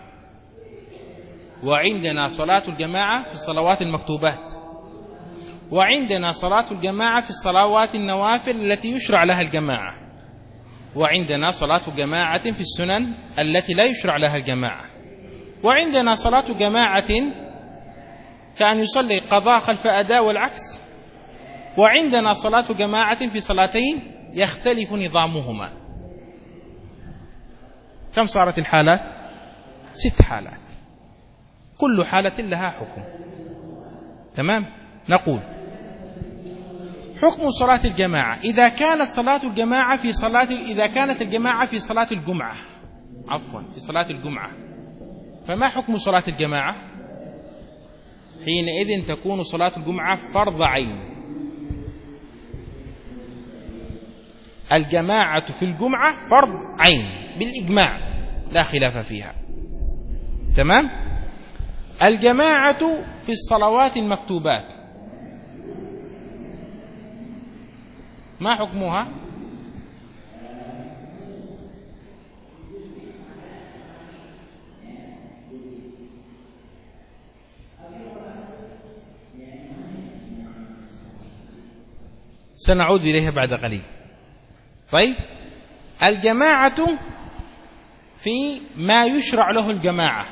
وعندنا صلاة الجماعة في الصلوات المكتوبات، وعندنا صلاة الجماعة في الصلوات النوافل التي يشرع لها الجماعة، وعندنا صلاة جماعة في السنن التي لا يشرع لها الجماعة، وعندنا صلاة جماعة كأن يصلي قضاء خلف أداء والعكس، وعندنا صلاة جماعة في صلاتين يختلف نظامهما. كم صارت الحالات؟ ست حالات، كل حالة لها حكم. تمام. نقول حكم صلاة الجماعة إذا كانت صلاة الجماعة في صلاة إذا كانت الجماعة في صلاة الجمعة، عفوا في صلاة الجمعة، فما حكم صلاة الجماعة؟ حينئذ تكون صلاة الجمعة فرض عين. الجماعة في الجمعة فرض عين بالإجماع، لا خلاف فيها. تمام. الجماعة في الصلوات المكتوبات ما حكمها؟ سنعود إليها بعد قليل. طيب، الجماعة في ما يشرع له الجماعة،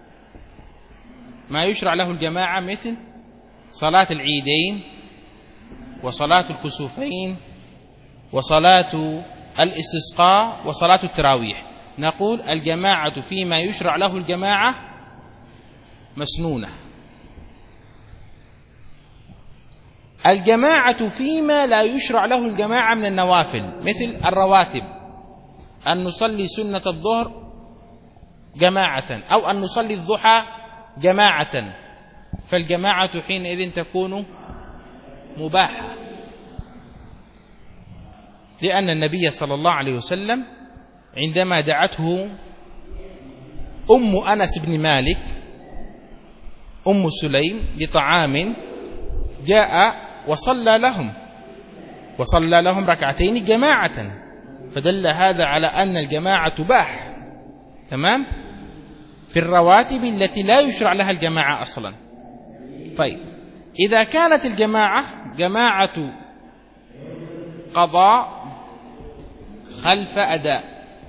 ما يشرع له الجماعة مثل صلاة العيدين وصلاة الكسوفين وصلاة الاستسقاء وصلاة التراويح. نقول الجماعة فيما يشرع له الجماعة مسنونة. الجماعة فيما لا يشرع له الجماعة من النوافل مثل الرواتب، أن نصلي سنة الظهر جماعة أو أن نصلي الضحى جماعة، فالجماعة حينئذ تكون مباحة، لأن النبي صلى الله عليه وسلم عندما دعته أم أنس بن مالك أم سليم لطعام جاء وصلى لهم وصلى لهم ركعتين جماعة، فدل هذا على أن الجماعة تباح تمام في الرواتب التي لا يشرع لها الجماعة أصلا. طيب، إذا كانت الجماعة جماعة قضاء خلف أداء،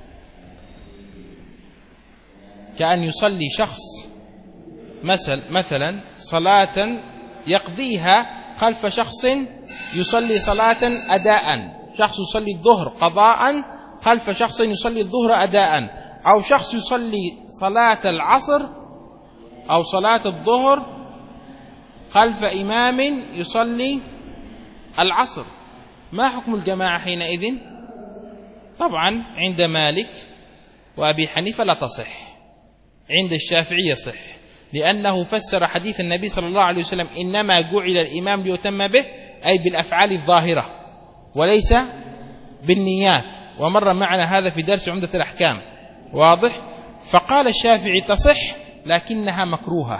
كأن يصلي شخص مثل مثلا صلاة يقضيها خلف شخص يصلي صلاة أداء، شخص يصلي الظهر قضاء خلف شخص يصلي الظهر أداء، أو شخص يصلي صلاة العصر أو صلاة الظهر خلف إمام يصلي العصر، ما حكم الجماعة حينئذ؟ طبعا عند مالك وأبي حنيفة لا تصح، عند الشافعي يصح، لأنه فسر حديث النبي صلى الله عليه وسلم إنما جعل الإمام ليتم به، أي بالأفعال الظاهرة وليس بالنيات، ومر معنا هذا في درس عمدة الأحكام، واضح؟ فقال الشافعي تصح لكنها مكروهة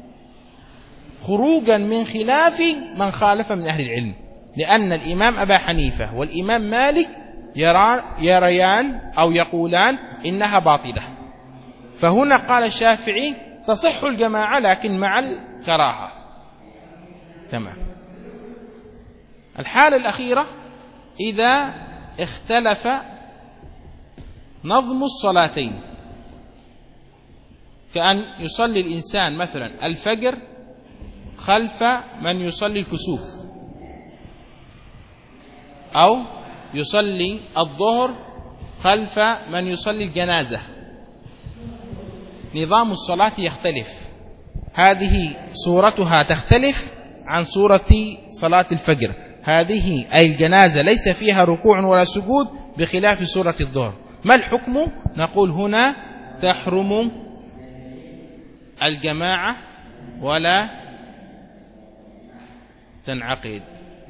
خروجا من خلاف من خالف من أهل العلم، لأن الإمام أبا حنيفة والإمام مالك يريان أو يقولان إنها باطلة، فهنا قال الشافعي تصح الجماعة لكن مع الكراهة. تمام. الحالة الأخيرة إذا اختلف نظم الصلاتين، كأن يصلي الإنسان مثلا الفجر خلف من يصلي الكسوف، أو يصلي الظهر خلف من يصلي الجنازة، نظام الصلاة يختلف، هذه صورتها تختلف عن صورة صلاة الفجر، هذه أي الجنازة ليس فيها ركوع ولا سجود بخلاف صورة الظهر، ما الحكم؟ نقول هنا تحرم الجماعة ولا تنعقد.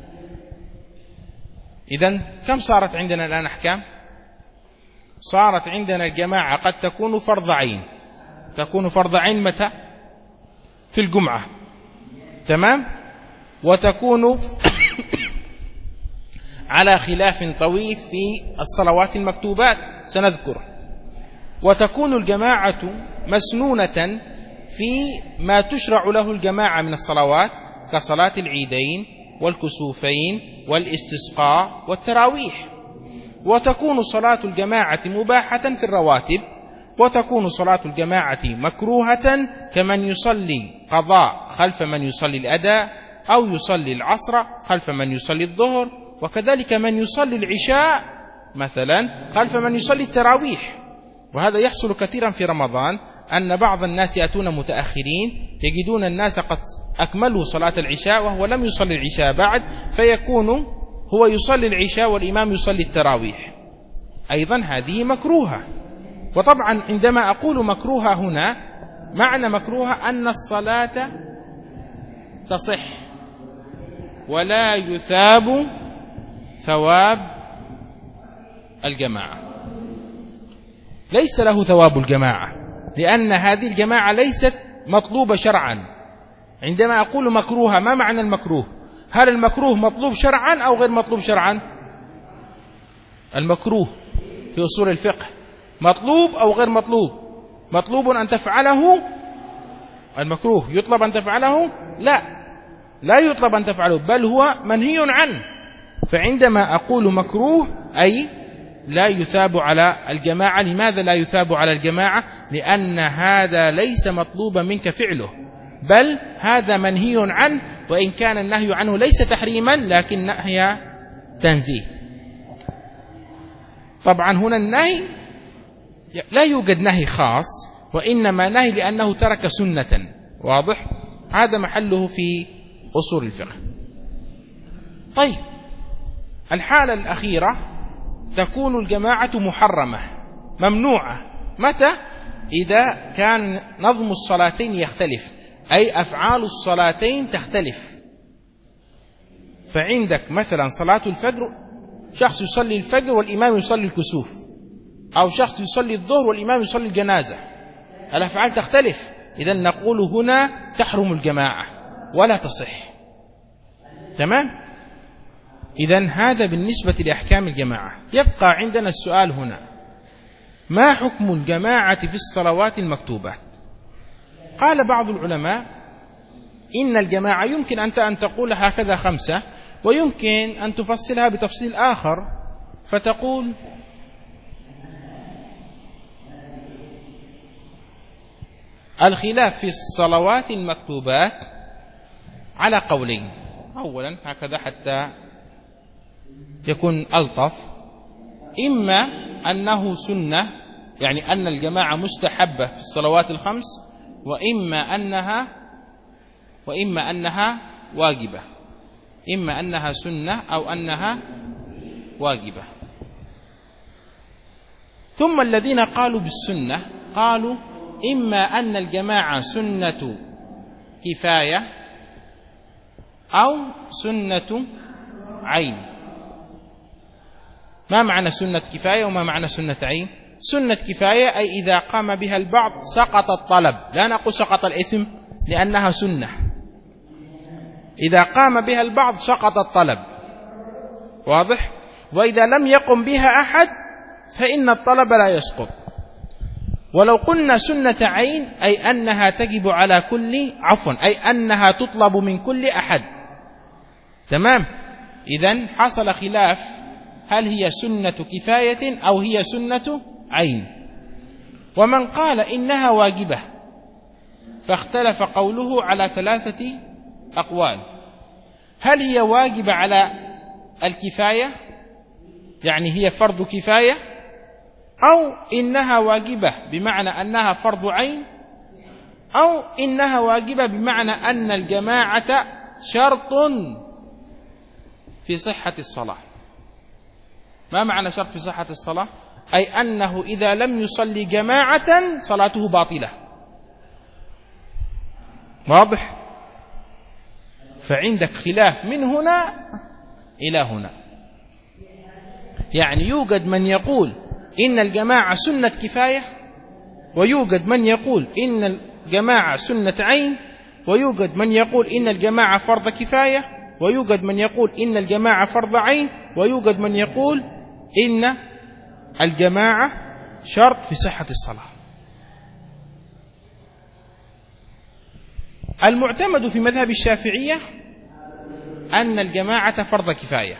إذن كم صارت عندنا الآن أحكام؟ صارت عندنا الجماعة قد تكون فرض عين، تكون فرض عين متى؟ في الجمعة، تمام؟ وتكون على خلاف طويل في الصلوات المكتوبات سنذكر، وتكون الجماعة مسنونة في ما تشرع له الجماعة من الصلوات كصلاة العيدين والكسوفين والاستسقاء والتراويح، وتكون صلاة الجماعة مباحة في الرواتب، وتكون صلاة الجماعة مكروهة كمن يصلي قضاء خلف من يصلي الأداء، أو يصلي العصر خلف من يصلي الظهر، وكذلك من يصلي العشاء مثلا خلف من يصلي التراويح. وهذا يحصل كثيرا في رمضان، أن بعض الناس يأتون متأخرين يجدون الناس قد أكملوا صلاة العشاء وهو لم يصلي العشاء بعد، فيكون هو يصلي العشاء والإمام يصلي التراويح، أيضا هذه مكروهة. وطبعا عندما أقول مكروهة هنا معنى مكروهة أن الصلاة تصح ولا يثاب ثواب الجماعة، ليس له ثواب الجماعة، لأن هذه الجماعة ليست مطلوبة شرعا. عندما أقول مكروهة ما معنى المكروه؟ هل المكروه مطلوب شرعا أو غير مطلوب شرعا؟ المكروه في أصول الفقه مطلوب أو غير مطلوب؟ مطلوب أن تفعله، المكروه يطلب أن تفعله؟ لا، لا يطلب أن تفعله، بل هو منهي عنه. فعندما أقول مكروه أي لا يثاب على الجماعة. لماذا لا يثاب على الجماعة؟ لأن هذا ليس مطلوبا منك فعله، بل هذا منهي عنه، وإن كان النهي عنه ليس تحريما لكن نهي تنزيه. طبعا هنا النهي لا يوجد نهي خاص، وإنما نهي لأنه ترك سنة. واضح؟ هذا محله في أصول الفقه. طيب، الحالة الأخيرة تكون الجماعة محرمة ممنوعة. متى؟ إذا كان نظم الصلاتين يختلف، أي أفعال الصلاتين تختلف. فعندك مثلا صلاة الفجر، شخص يصلي الفجر والإمام يصلي الكسوف، أو شخص يصلي الظهر والإمام يصلي الجنازة، الأفعال تختلف. إذن نقول هنا تحرم الجماعة ولا تصح. تمام؟ إذن هذا بالنسبة لأحكام الجماعة. يبقى عندنا السؤال هنا: ما حكم الجماعة في الصلوات المكتوبات؟ قال بعض العلماء إن الجماعة يمكن أنت أن تقول هكذا خمسة، ويمكن أن تفصلها بتفصيل آخر فتقول الخلاف في الصلوات المكتوبات على قولين. أولا هكذا حتى يكون ألطف: إما أنه سنة، يعني أن الجماعة مستحبة في الصلوات الخمس، وإما أنها وإما أنها واجبة، إما أنها سنة أو أنها واجبة. ثم الذين قالوا بالسنة قالوا إما أن الجماعة سنة كفاية أو سنة عين. ما معنى سنة كفاية وما معنى سنة عين؟ سنة كفاية أي إذا قام بها البعض سقط الطلب، لا نقول سقط الإثم لأنها سنة، إذا قام بها البعض سقط الطلب. واضح؟ وإذا لم يقم بها أحد فإن الطلب لا يسقط. ولو قلنا سنة عين أي أنها تجب على كل عفوا أي أنها تطلب من كل أحد. تمام؟ إذن حصل خلاف، هل هي سنة كفاية أو هي سنة عين؟ ومن قال إنها واجبة فاختلف قوله على ثلاثة أقوال: هل هي واجبة على الكفاية، يعني هي فرض كفاية، أو إنها واجبة بمعنى أنها فرض عين، أو إنها واجبة بمعنى أن الجماعة شرط في صحة الصلاة. ما معنى شرط في صحة الصلاة؟ أي أنه إذا لم يصلي جماعة صلاته باطلة. واضح؟ فعندك خلاف من هنا إلى هنا، يعني يوجد من يقول إن الجماعة سنة كفاية، ويوجد من يقول إن الجماعة سنة عين، ويوجد من يقول إن الجماعة فرض كفاية، ويوجد من يقول إن الجماعة فرض عين، ويوجد من يقول إن الجماعة شرط في صحة الصلاة. المعتمد في مذهب الشافعية أن الجماعة فرض كفاية،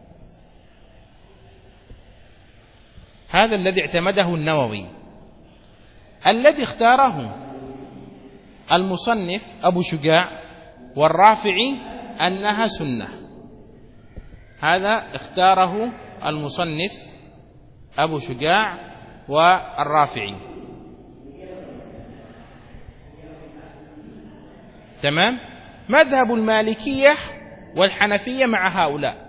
هذا الذي اعتمده النووي. الذي اختاره المصنف أبو شجاع والرافعي أنها سنة، هذا اختاره المصنف أبو شجاع والرافعي. تمام؟ مذهب المالكية والحنفية مع هؤلاء،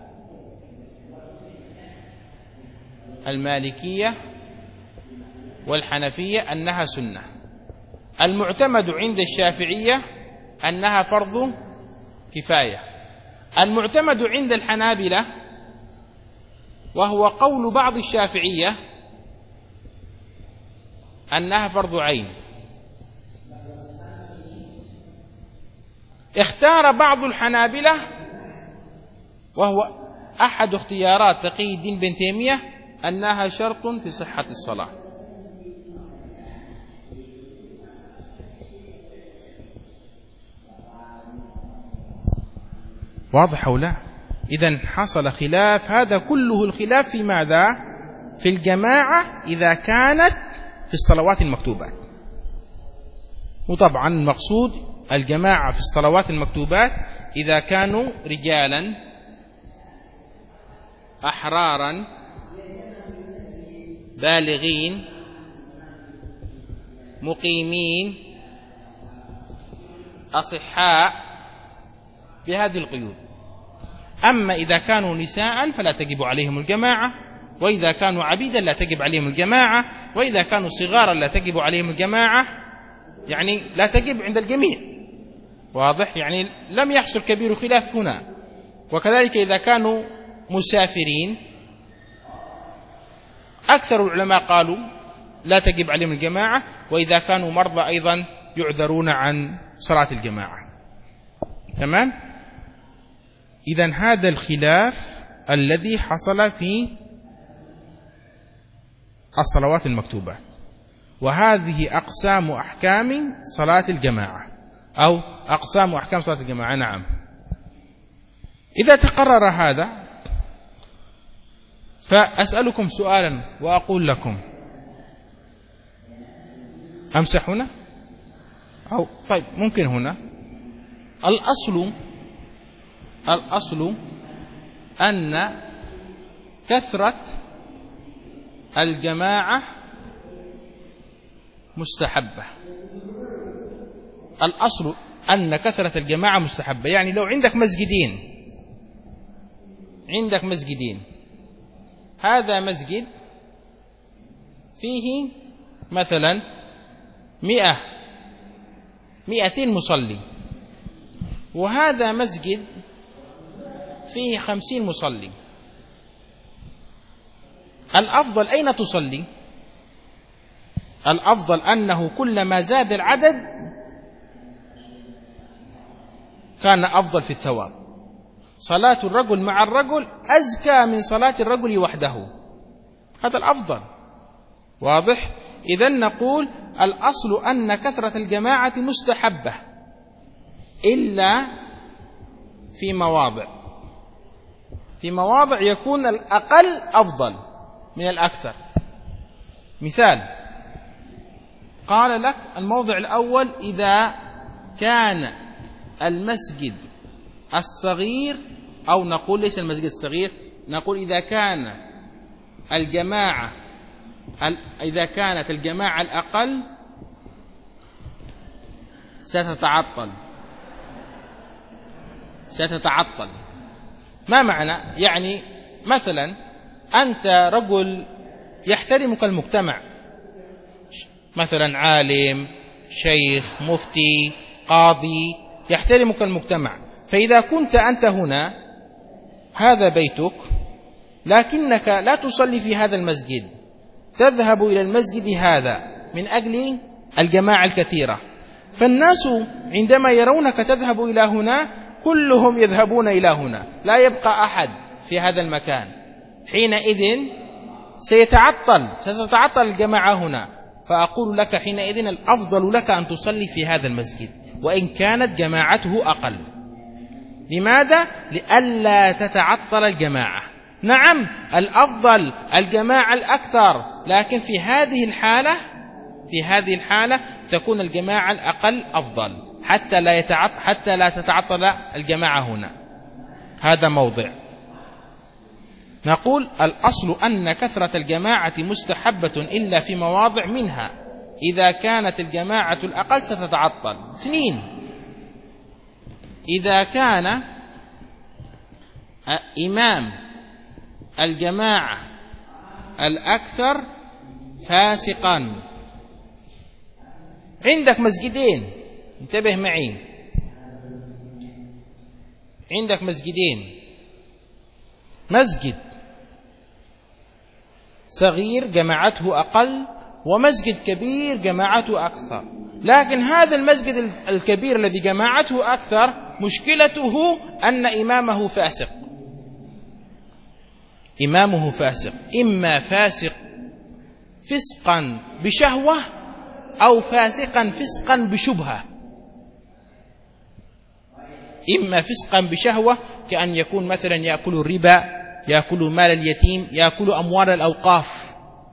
المالكية والحنفية أنها سنة. المعتمد عند الشافعية أنها فرض كفاية. المعتمد عند الحنابلة وهو قول بعض الشافعية أنها فرض عين. اختار بعض الحنابلة وهو أحد اختيارات تقي الدين بن تيمية أنها شرط في صحة الصلاة. واضح أو لا؟ إذن حصل خلاف، هذا كله الخلاف في ماذا؟ في الجماعة إذا كانت في الصلوات المكتوبات. وطبعا المقصود الجماعة في الصلوات المكتوبات إذا كانوا رجالا أحرارا بالغين مقيمين أصحاء بهذه القيود. أما إذا كانوا نساء فلا تجب عليهم الجماعة، وإذا كانوا عبيدا لا تجب عليهم الجماعة، وإذا كانوا صغارا لا تجب عليهم الجماعة، يعني لا تجب عند الجميع. واضح؟ يعني لم يحصل كبير خلاف هنا. وكذلك إذا كانوا مسافرين أكثر العلماء قالوا لا تجب عليهم الجماعة، وإذا كانوا مرضى أيضا يعذرون عن صلاة الجماعة. تمام؟ إذن هذا الخلاف الذي حصل في الصلوات المكتوبة، وهذه أقسام أحكام صلاة الجماعة أو أقسام أحكام صلاة الجماعة. نعم. إذا تقرر هذا فأسألكم سؤالا وأقول لكم، أمسح هنا أو طيب ممكن هنا. الأصل الأصل أن كثرة الجماعة مستحبة. الأصل أن كثرة الجماعة مستحبة. يعني لو عندك مسجدين عندك مسجدين هذا مسجد فيه مثلا مئة مئتين مصلي، وهذا مسجد فيه خمسين مصلي، الأفضل أين تصلي؟ الأفضل أنه كلما زاد العدد كان أفضل في الثواب. صلاة الرجل مع الرجل أزكى من صلاة الرجل وحده، هذا الأفضل. واضح؟ إذن نقول الأصل أن كثرة الجماعة مستحبة إلا في مواضع في مواضع يكون الأقل أفضل من الأكثر. مثال، قال لك الموضع الأول إذا كان المسجد الصغير، أو نقول ليس المسجد الصغير، نقول إذا كان الجماعة إذا كانت الجماعة الأقل ستتعطل ستتعطل ما معنى؟ يعني مثلا أنت رجل يحترمك المجتمع، مثلا عالم، شيخ، مفتي، قاضي، يحترمك المجتمع، فإذا كنت أنت هنا هذا بيتك لكنك لا تصلي في هذا المسجد، تذهب إلى المسجد هذا من أجل الجماعة الكثيرة، فالناس عندما يرونك تذهب إلى هنا كلهم يذهبون إلى هنا، لا يبقى أحد في هذا المكان، حينئذ سيتعطل ستتعطل الجماعة هنا. فأقول لك حينئذ الأفضل لك أن تصلي في هذا المسجد وإن كانت جماعته أقل. لماذا؟ لئلا تتعطل الجماعة. نعم الأفضل الجماعة الأكثر، لكن في هذه الحالة في هذه الحالة تكون الجماعة الأقل أفضل حتى لا يتعطل حتى لا تتعطل الجماعة هنا. هذا موضع. نقول الأصل أن كثرة الجماعة مستحبة إلا في مواضع، منها إذا كانت الجماعة الأقل ستتعطل. اثنين، إذا كان إمام الجماعة الأكثر فاسقا. عندك مسجدين، انتبه معي، عندك مسجدين، مسجد صغير جماعته أقل ومسجد كبير جماعته أكثر، لكن هذا المسجد الكبير الذي جماعته أكثر مشكلته أن إمامه فاسق. إمامه فاسق، إما فاسق فسقا بشهوة أو فاسقا فسقا بشبهة. إما فسقا بشهوة كأن يكون مثلا يأكل الربا، يأكل مال اليتيم، يأكل أموال الأوقاف،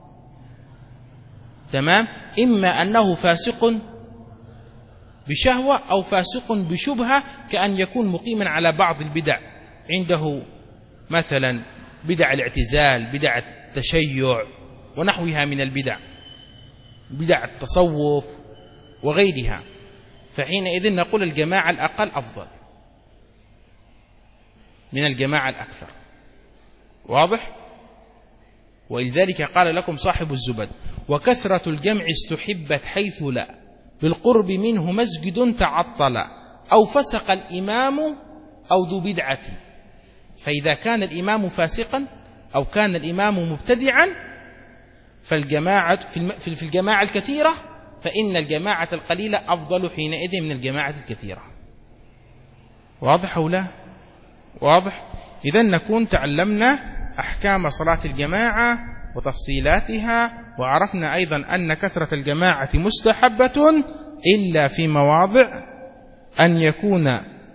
تمام. إما أنه فاسق بشهوة أو فاسق بشبهة كأن يكون مقيما على بعض البدع، عنده مثلا بدع الاعتزال، بدع التشيع ونحوها من البدع، بدع التصوف وغيرها، فحينئذ نقول الجماعة الأقل أفضل من الجماعة الأكثر. واضح؟ ولذلك قال لكم صاحب الزبد: وكثرة الجمع استحبت حيث لا بالقرب منه مسجد تعطل أو فسق الإمام أو ذو بدعة. فإذا كان الإمام فاسقا أو كان الإمام مبتدعا فالجماعة في الجماعة الكثيرة، فإن الجماعة القليلة أفضل حينئذ من الجماعة الكثيرة. واضح أو لا؟ واضح. إذن نكون تعلمنا أحكام صلاة الجماعة وتفصيلاتها، وعرفنا أيضا أن كثرة الجماعة مستحبة إلا في مواضع أن يكون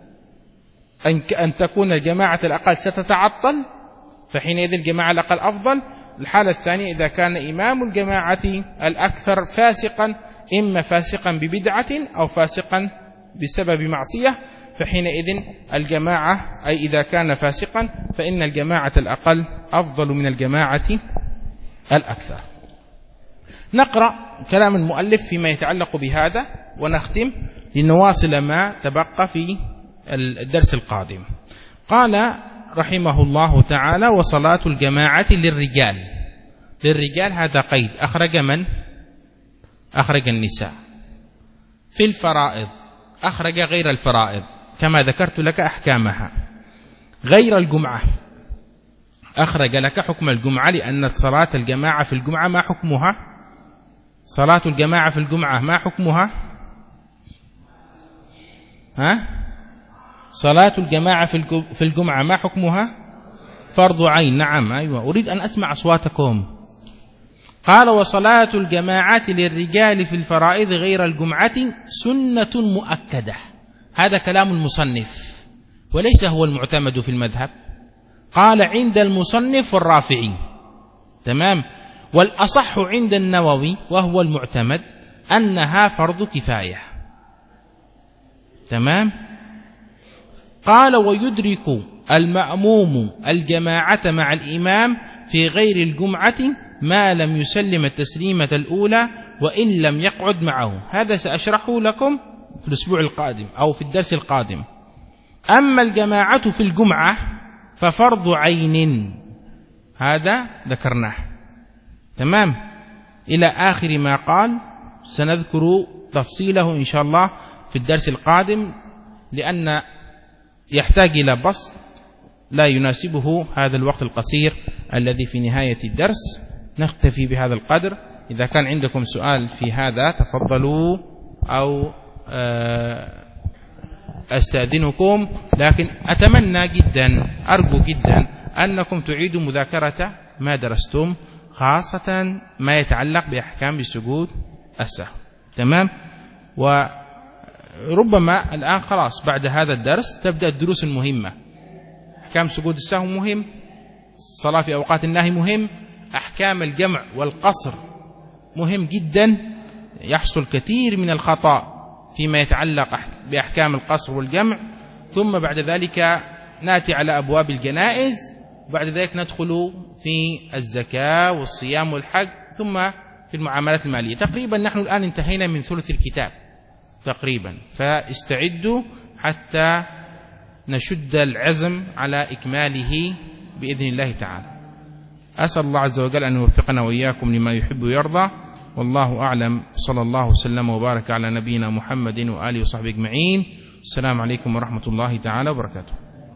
أن تكون الجماعة الأقل ستتعطل، فحينئذ الجماعة الأقل أفضل. الحالة الثانية إذا كان إمام الجماعة الأكثر فاسقا، إما فاسقا ببدعة أو فاسقا بسبب معصية، فحينئذ الجماعة أي إذا كان فاسقا فإن الجماعة الأقل أفضل من الجماعة الأكثر. نقرأ كلام المؤلف فيما يتعلق بهذا ونختم لنواصل ما تبقى في الدرس القادم. قال رحمه الله تعالى: وصلاة الجماعة للرجال. للرجال هذا قيد، أخرج من؟ أخرج النساء. في الفرائض أخرج غير الفرائض كما ذكرت لك أحكامها. غير الجمعة أخرج لك حكم الجمعة، لأن صلاة الجماعة في الجمعة ما حكمها؟ صلاة الجماعة في الجمعة ما حكمها؟ ها؟ صلاة الجماعة في الجمعة ما حكمها؟ فرض عين. نعم، أيوة، أريد أن أسمع أصواتكم. قال: وصلاة الجماعة للرجال في الفرائض غير الجمعة سنة مؤكدة. هذا كلام المصنف وليس هو المعتمد في المذهب. قال: عند المصنف والرافعي، تمام. والأصح عند النووي وهو المعتمد أنها فرض كفاية، تمام. قال: ويدرك المأموم الجماعة مع الإمام في غير الجمعة ما لم يسلم التسليمة الأولى وإن لم يقعد معه. هذا سأشرحه لكم في الأسبوع القادم أو في الدرس القادم. أما الجماعة في الجمعة ففرض عين، هذا ذكرناه، تمام، إلى آخر ما قال. سنذكر تفصيله إن شاء الله في الدرس القادم، لأن يحتاج إلى بسط لا يناسبه هذا الوقت القصير الذي في نهاية الدرس. نكتفي بهذا القدر. إذا كان عندكم سؤال في هذا تفضلوا، أو أستأذنكم، لكن أتمنى جدا، أرجو جدا أنكم تعيدوا مذاكرة ما درستم، خاصة ما يتعلق بأحكام السجود السهو، تمام. وربما الآن خلاص بعد هذا الدرس تبدأ الدروس المهمة. أحكام سجود السهو مهم، الصلاة في أوقات النهي مهم، أحكام الجمع والقصر مهم جدا. يحصل كثير من الخطأ فيما يتعلق بأحكام القصر والجمع. ثم بعد ذلك نأتي على أبواب الجنائز، بعد ذلك ندخل في الزكاة والصيام والحج، ثم في المعاملات المالية. تقريبا نحن الآن انتهينا من ثلث الكتاب تقريبا، فاستعدوا حتى نشد العزم على إكماله بإذن الله تعالى. أسأل الله عز وجل أن يوفقنا وإياكم لما يحب ويرضى، والله أعلم. صلى الله وسلم وبارك على نبينا محمد وآله وصحبه أجمعين. السلام عليكم ورحمة الله تعالى وبركاته.